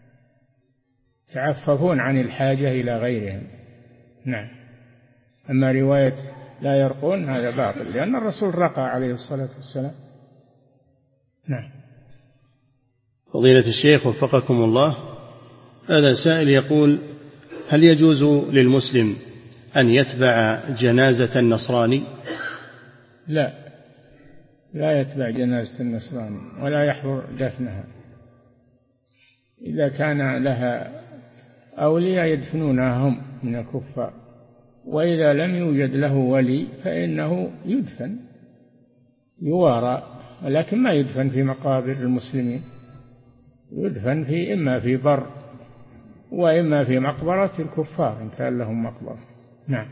تعففون عن الحاجة إلى غيرهم. نعم. أما رواية لا يرقون هذا باطل، لأن الرسول رقى عليه الصلاة والسلام. نعم. فضيلة الشيخ وفقكم الله، هذا سائل يقول: هل يجوز للمسلم أن يتبع جنازة النصراني؟ لا، لا يتبع جنازة النصراني ولا يحضر دفنها. إذا كان لها أولياء يدفنونها هم من الكفار، وإذا لم يوجد له ولي فإنه يدفن يوارى، ولكن ما يدفن في مقابر المسلمين، يدفن في إما في بر وإما في مقبرة الكفار إن كان لهم مقبرة. نعم.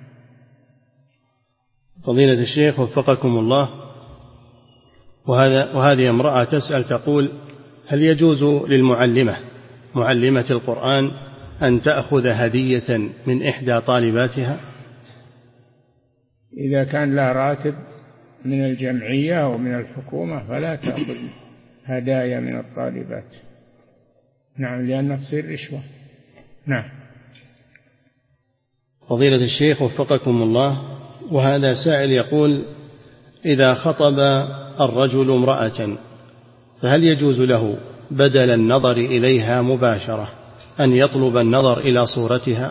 فضيلة الشيخ وفقكم الله، وهذا وهذه امرأة تسأل تقول: هل يجوز للمعلمة معلمة القرآن أن تأخذ هدية من إحدى طالباتها؟ إذا كان لها راتب من الجمعية أو من الحكومة فلا تأخذ هدايا من الطالبات. نعم، لأنها تصير رشوة. نعم. فضيلة الشيخ وفقكم الله، وهذا سائل يقول: إذا خطب الرجل امرأة فهل يجوز له بدل النظر إليها مباشرة أن يطلب النظر إلى صورتها؟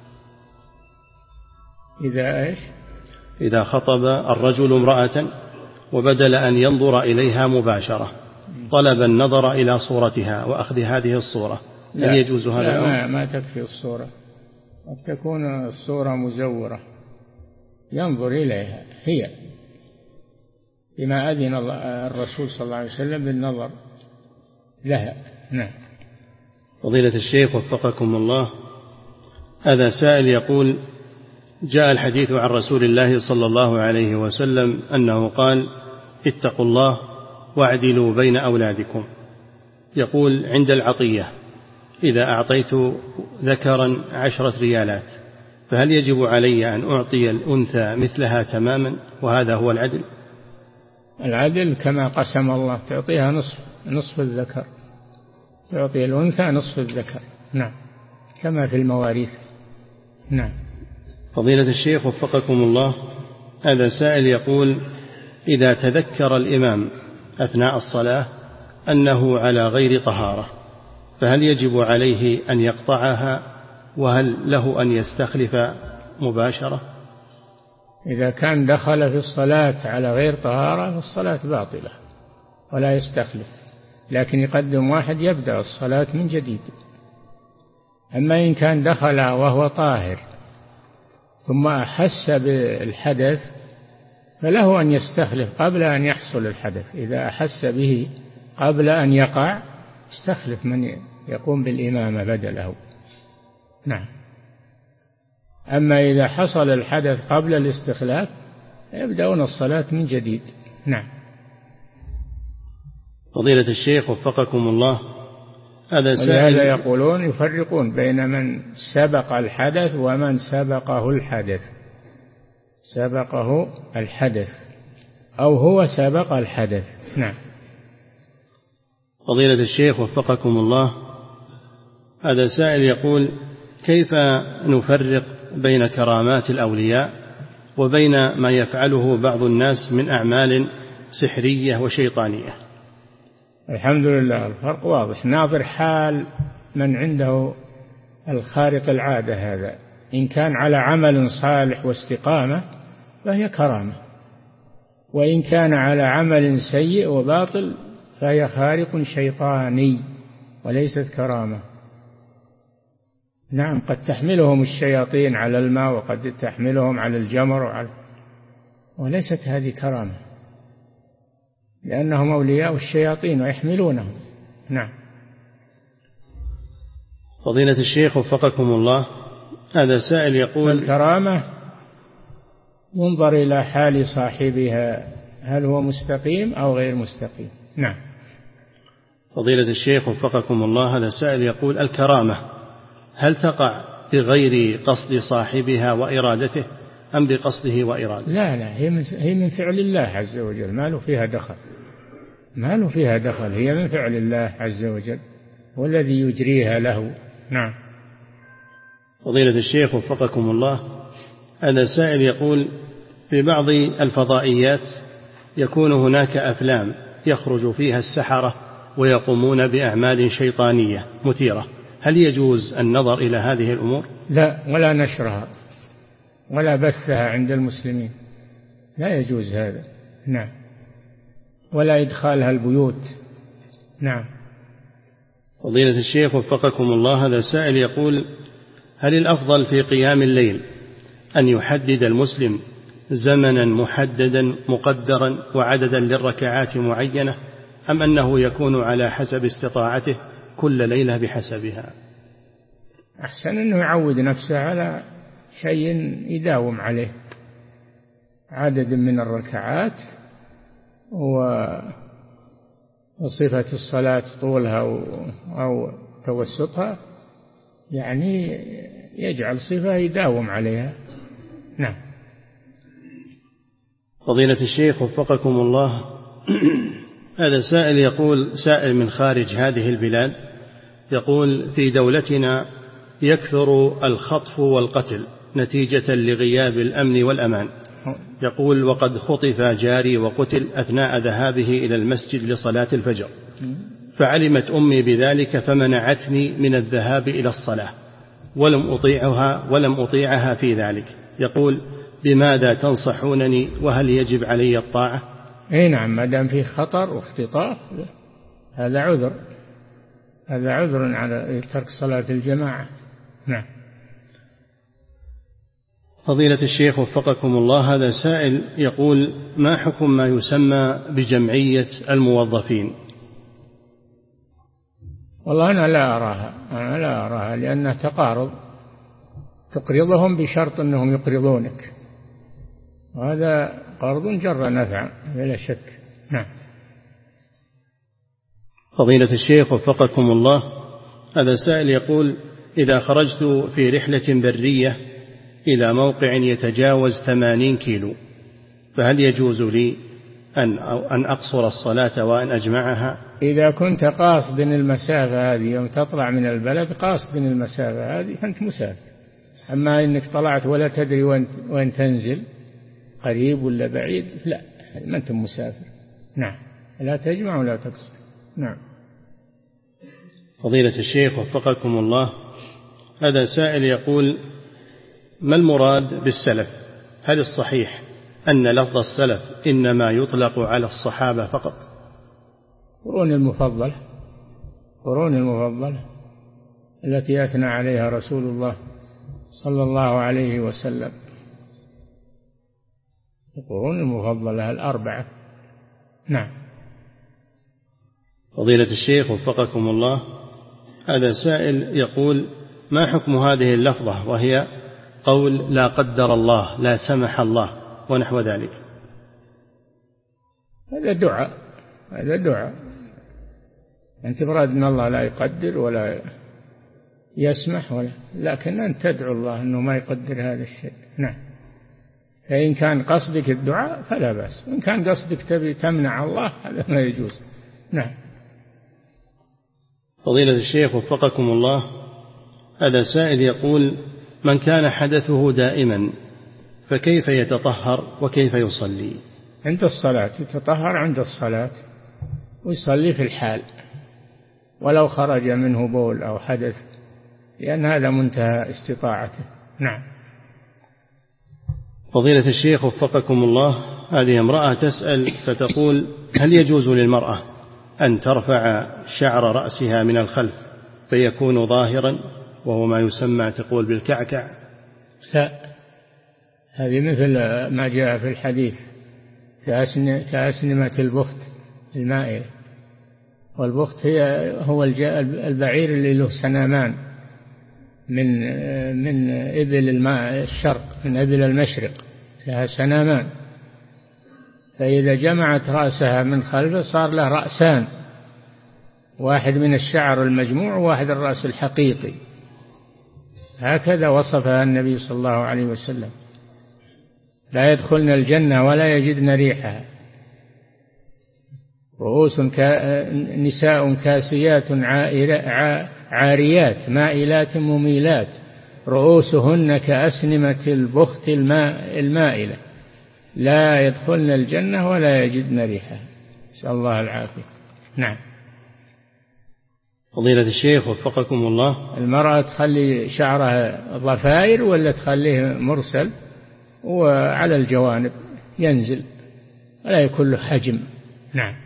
إذا إيش؟ إذا خطب الرجل امرأة وبدل أن ينظر إليها مباشرة طلب النظر إلى صورتها وأخذ هذه الصورة، هل يجوز هذا؟ لا، ما, ما تكفي الصورة، قد تكون الصورة مزورة، ينظر إليها هي بما أذن الرسول صلى الله عليه وسلم بالنظر لها. نعم. فضيلة الشيخ وفقكم الله، هذا سائل يقول: جاء الحديث عن رسول الله صلى الله عليه وسلم أنه قال: اتقوا الله واعدلوا بين أولادكم. يقول: عند العطية إذا أعطيت ذكرا عشرة ريالات فهل يجب علي أن أعطي الأنثى مثلها تماما، وهذا هو العدل؟ العدل كما قسم الله، تعطيها نصف نصف الذكر، تعطي الأنثى نصف الذكر. نعم، كما في المواريث. نعم. فضيلة الشيخ وفقكم الله، هذا سائل يقول: إذا تذكر الإمام أثناء الصلاة أنه على غير طهارة فهل يجب عليه أن يقطعها، وهل له أن يستخلف مباشرة؟ إذا كان دخل في الصلاة على غير طهارة فالصلاة باطلة ولا يستخلف، لكن يقدم واحد يبدأ الصلاة من جديد. أما إن كان دخل وهو طاهر ثم أحس بالحدث فله أن يستخلف قبل أن يحصل الحدث. إذا أحس به قبل أن يقع استخلف من يقوم بالإمامة بدله. نعم. أما إذا حصل الحدث قبل الاستخلاف يبدأون الصلاة من جديد. نعم. فضيلة الشيخ وفقكم الله، هذا سائل يقولون يفرقون بين من سبق الحدث ومن سبقه الحدث، سبقه الحدث أو هو سبق الحدث. نعم. فضيلة الشيخ وفقكم الله، هذا سائل يقول: كيف نفرق بين كرامات الأولياء وبين ما يفعله بعض الناس من أعمال سحرية وشيطانية؟ الحمد لله الفرق واضح، ناظر حال من عنده الخارق العادة هذا، إن كان على عمل صالح واستقامة فهي كرامة، وإن كان على عمل سيء وباطل فهي خارق شيطاني وليست كرامة. نعم، قد تحملهم الشياطين على الماء وقد تحملهم على الجمر وعلى وليست هذه كرامة، لأنهم أولياء الشياطين ويحملونهم. نعم. فضيلة الشيخ وفقكم الله، هذا سائل يقول: الكرامة ينظر إلى حال صاحبها، هل هو مستقيم أو غير مستقيم. نعم. فضيلة الشيخ وفقكم الله، هذا سائل يقول: الكرامة هل تقع بغير قصد صاحبها وإرادته أم بقصده وإرادته؟ لا لا، هي من, هي من فعل الله عز وجل، ما له فيها دخل، ما له فيها دخل، هي من فعل الله عز وجل والذي يجريها له. نعم. فضيلة الشيخ وفقكم الله، هذا سائل يقول: في بعض الفضائيات يكون هناك أفلام يخرج فيها السحرة ويقومون بأعمال شيطانية مثيرة، هل يجوز النظر إلى هذه الأمور؟ لا، ولا نشرها ولا بثها عند المسلمين، لا يجوز هذا. نعم. ولا إدخالها البيوت. نعم. فضيلة الشيخ وفقكم الله، هذا سائل يقول: هل الأفضل في قيام الليل أن يحدد المسلم زمنا محددا مقدرا وعددا للركعات معينة، أم أنه يكون على حسب استطاعته كل ليلة بحسبها؟ أحسن أنه يعود نفسه على شيء يداوم عليه، عدد من الركعات وصفة الصلاة طولها أو توسطها، يعني يجعل صفة يداوم عليها. نعم. فضيلة الشيخ وفقكم الله، هذا سائل يقول، سائل من خارج هذه البلاد، يقول: في دولتنا يكثر الخطف والقتل نتيجة لغياب الأمن والأمان. يقول: وقد خطف جاري وقتل أثناء ذهابه إلى المسجد لصلاة الفجر، فعلمت أمي بذلك فمنعتني من الذهاب إلى الصلاة ولم أطيعها ولم أطيعها في ذلك. يقول: بماذا تنصحونني وهل يجب علي الطاعة؟ اي نعم، ما دام فيه خطر واختطاف هذا عذر، هذا عذر على ترك صلاة الجماعة. نعم. فضيلة الشيخ وفقكم الله، هذا سائل يقول: ما حكم ما يسمى بجمعية الموظفين؟ والله أنا لا أراها، أنا لا أراها لأنها تقارض، تقرضهم بشرط أنهم يقرضونك، وهذا قرض جر نفعا بلا شك. نعم. فضيلة الشيخ وفقكم الله، هذا سائل يقول: إذا خرجت في رحلة برية إلى موقع يتجاوز ثمانين كيلو، فهل يجوز لي أن أن أقصر الصلاة وأن أجمعها؟ إذا كنت قاصد المسافة هذه يوم تطلع من البلد، قاصد المسافة هذه فأنت مسافر. أما إنك طلعت ولا تدري وين وين تنزل، قريب ولا بعيد، لا، ما أنت مسافر. نعم. لا تجمع ولا تقصر. نعم. فضيلة الشيخ وفقكم الله، هذا سائل يقول: ما المراد بالسلف؟ هل الصحيح أن لفظ السلف إنما يطلق على الصحابة فقط؟ قرون المفضلة، قرون المفضلة التي أثنى عليها رسول الله صلى الله عليه وسلم، القرون المفضلة الأربعة. نعم. فضيلة الشيخ وفقكم الله، هذا سائل يقول: ما حكم هذه اللفظة وهي قول لا قدر الله لا سمح الله ونحو ذلك؟ هذا دعاء، هذا دعاء، أنت براد أن الله لا يقدر ولا يسمح ولا، لكن أنت تدعو الله أنه ما يقدر هذا الشيء. نعم. فإن كان قصدك الدعاء فلا بأس، وإن كان قصدك تبي تمنع الله هذا ما يجوز. نعم. فضيلة الشيخ وفقكم الله، هذا سائل يقول: من كان حدثه دائما فكيف يتطهر وكيف يصلي؟ عند الصلاة يتطهر عند الصلاة ويصلي في الحال، ولو خرج منه بول أو حدث، لأن هذا منتهى استطاعته. نعم. فضيلة الشيخ وفقكم الله، هذه امرأة تسأل فتقول: هل يجوز للمرأة أن ترفع شعر رأسها من الخلف فيكون ظاهرا وهو ما يسمى تقول بالكعكع؟ لا، هذه مثل ما جاء في الحديث كأسنمة البخت المائلة، والبخت هي هو البعير اللي له سنامان من من إبل الماء الشرق، من إبل المشرق لها سنامان، فإذا جمعت رأسها من خلفه صار له رأسان، واحد من الشعر المجموع وواحد الرأس الحقيقي. هكذا وصفها النبي صلى الله عليه وسلم: لا يدخلن الجنة ولا يجدن ريحها. رؤوس كا... نساء كاسيات عاريات مائلات مميلات رؤوسهن كأسنمة البخت الماء المائلة لا يدخلن الجنة ولا يجدن ريحها. نسأل الله العافية. نعم. فضيلة الشيخ وفقكم الله، المرأة تخلي شعرها ضفائر ولا تخليه مرسل وعلى الجوانب ينزل ولا يكون له حجم؟ نعم.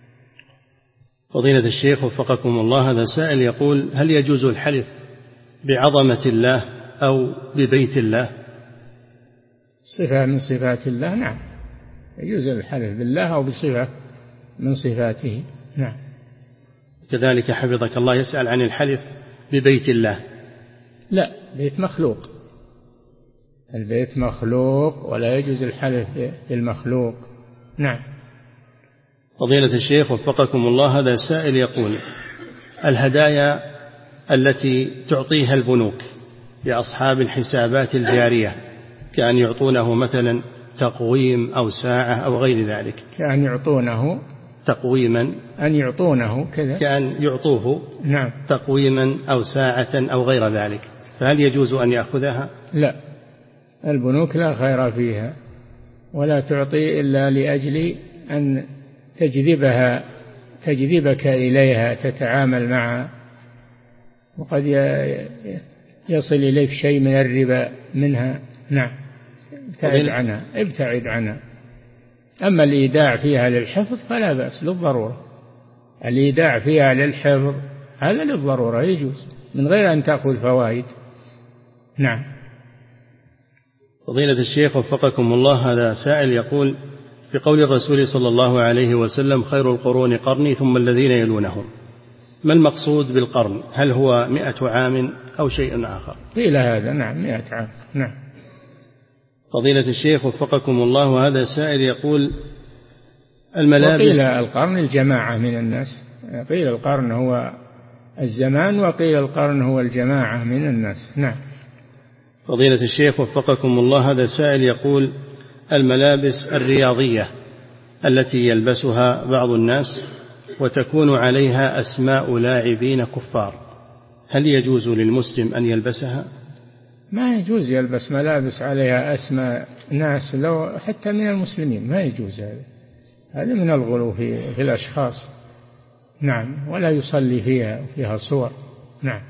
فضيلة الشيخ وفقكم الله، هذا سائل يقول: هل يجوز الحلف بعظمة الله أو ببيت الله؟ صفة من صفات الله، نعم، يجوز الحلف بالله أو بصفة من صفاته. نعم. كذلك حفظك الله يسأل عن الحلف ببيت الله. لا، بيت مخلوق، البيت مخلوق ولا يجوز الحلف بالمخلوق. نعم. فضيلة الشيخ وفقكم الله، هذا سائل يقول: الهدايا التي تعطيها البنوك لأصحاب الحسابات الجارية كأن يعطونه مثلا تقويم أو ساعة أو غير ذلك، كأن يعطونه تقويما، أن يعطونه كذا، كأن يعطوه نعم تقويما أو ساعة أو غير ذلك، فهل يجوز أن يأخذها؟ لا، البنوك لا خير فيها ولا تعطي إلا لأجل أن تجذبها تجذبك إليها تتعامل معها، وقد يصل إليك شيء من الربا منها. نعم، ابتعد عنها ابتعد عنها. أما الإيداع فيها للحفظ فلا بأس للضرورة، الإيداع فيها للحفظ هذا للضرورة يجوز من غير أن تأخذ فوائد. نعم. فضيلة الشيخ وفقكم الله، هذا سائل يقول: في قول الرسول صلى الله عليه وسلم: خير القرون قرني ثم الذين يلونهم، ما المقصود بالقرن؟ هل هو مئة عام أو شيء آخر؟ قيل هذا، نعم، مئة عام. نعم. فضيلة الشيخ وفقكم الله، وهذا سائل يقول: الملابس. وقيل القرن الجماعة من الناس، قيل القرن هو الزمان وقيل القرن هو الجماعة من الناس. نعم. فضيلة الشيخ وفقكم الله، هذا سائل يقول: الملابس الرياضية التي يلبسها بعض الناس وتكون عليها أسماء لاعبين كفار، هل يجوز للمسلم أن يلبسها؟ ما يجوز يلبس ملابس عليها أسماء ناس لو حتى من المسلمين، ما يجوز هذا، هذا من الغلو في, في الأشخاص. نعم. ولا يصلي فيها فيها صور. نعم.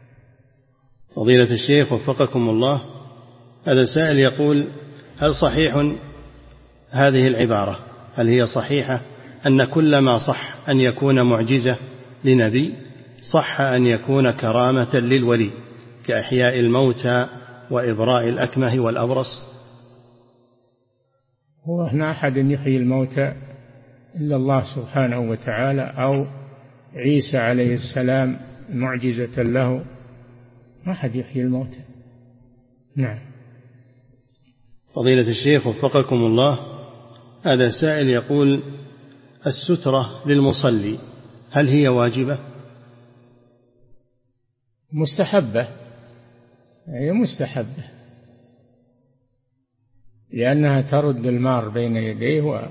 فضيلة الشيخ وفقكم الله، هذا سائل يقول: هل صحيح هذه العبارة، هل هي صحيحة أن كل ما صح أن يكون معجزة لنبي صح أن يكون كرامة للولي كإحياء الموتى وإبراء الأكمه والأبرص؟ هو هنا أحد يحيي الموتى إلا الله سبحانه وتعالى، أو عيسى عليه السلام معجزة له، ما أحد يحيي الموتى. نعم. فضيلة الشيخ وفقكم الله، هذا سائل يقول: السترة للمصلي هل هي واجبة؟ مستحبة، هي مستحبة لأنها ترد المار بين يديه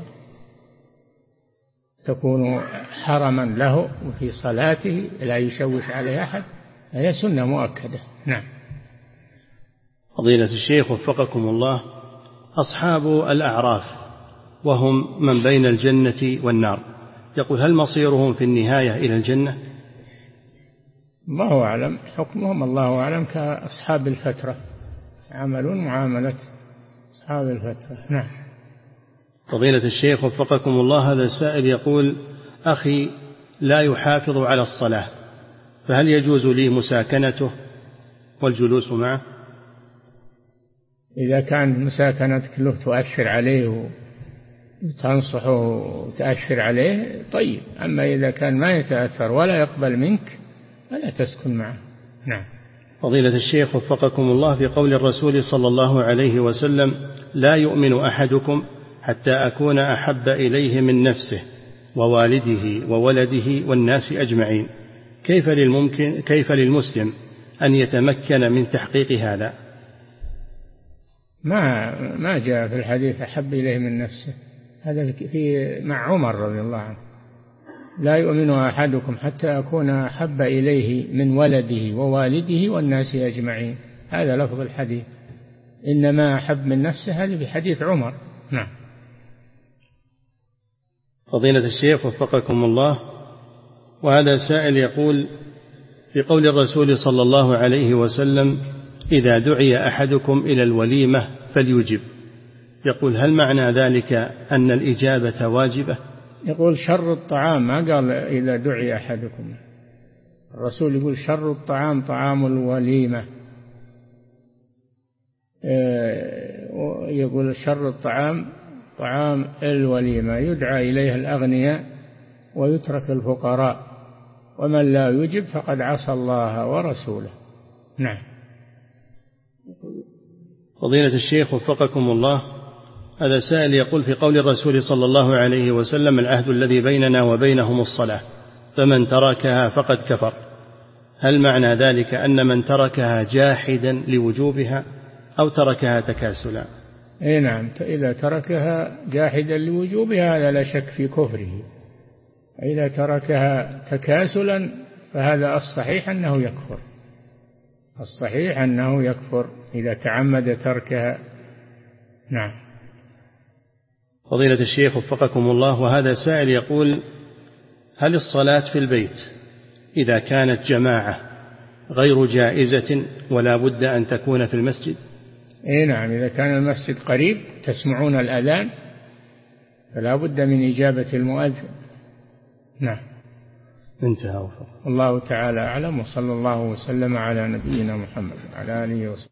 وتكون حرما له وفي صلاته لا يشوش عليه أحد، هي سنة مؤكدة. نعم. فضيلة الشيخ وفقكم الله، أصحاب الأعراف وهم من بين الجنة والنار، يقول: هل مصيرهم في النهاية إلى الجنة؟ الله أعلم، حكمهم الله أعلم كأصحاب الفترة، يعملون معاملة أصحاب الفترة. نعم. فضيلة الشيخ وفقكم الله، هذا السائل يقول: أخي لا يحافظ على الصلاة، فهل يجوز لي مساكنته والجلوس معه؟ إذا كان مساكنتك له تؤثر عليه وتنصحه وتأثر عليه طيب، أما إذا كان ما يتأثر ولا يقبل منك فلا تسكن معه. نعم. فضيلة الشيخ وفقكم الله، في قول الرسول صلى الله عليه وسلم: لا يؤمن أحدكم حتى أكون أحب إليه من نفسه ووالده وولده والناس أجمعين، كيف للممكن كيف للمسلم أن يتمكن من تحقيق هذا؟ ما ما جاء في الحديث أحب إليه من نفسه، هذا في مع عمر رضي الله عنه: لا يؤمن أحدكم حتى أكون أحب إليه من ولده ووالده والناس أجمعين، هذا لفظ الحديث. إنما أحب من نفسه هذا في حديث عمر. نعم. فضيلة الشيخ وفقكم الله، وهذا سائل يقول: في قول الرسول صلى الله عليه وسلم: إذا دعي أحدكم إلى الوليمة فليجب، يقول: هل معنى ذلك أن الإجابة واجبة؟ يقول شر الطعام، ما قال إذا دعي أحدكم، الرسول يقول شر الطعام طعام الوليمة، يقول شر الطعام طعام الوليمة، يدعى إليها الأغنياء ويترك الفقراء، ومن لا يجب فقد عصى الله ورسوله. نعم. فضيلة الشيخ وفقكم الله، هذا سائل يقول: في قول الرسول صلى الله عليه وسلم: العهد الذي بيننا وبينهم الصلاة، فمن تركها فقد كفر، هل معنى ذلك أن من تركها جاحدا لوجوبها أو تركها تكاسلا؟ اي نعم، إذا تركها جاحدا لوجوبها هذا لا شك في كفره، إذا تركها تكاسلا فهذا الصحيح أنه يكفر، الصحيح أنه يكفر إذا تعمد تركها. نعم. فضيلة الشيخ وفقكم الله، وهذا سائل يقول: هل الصلاة في البيت إذا كانت جماعة غير جائزة ولا بد أن تكون في المسجد؟ اي نعم، إذا كان المسجد قريب تسمعون الأذان فلا بد من إجابة المؤذن. نعم. انتهى وفق. الله تعالى أعلم، وصلى الله وسلم على نبينا محمد وعلى آله وصحبه.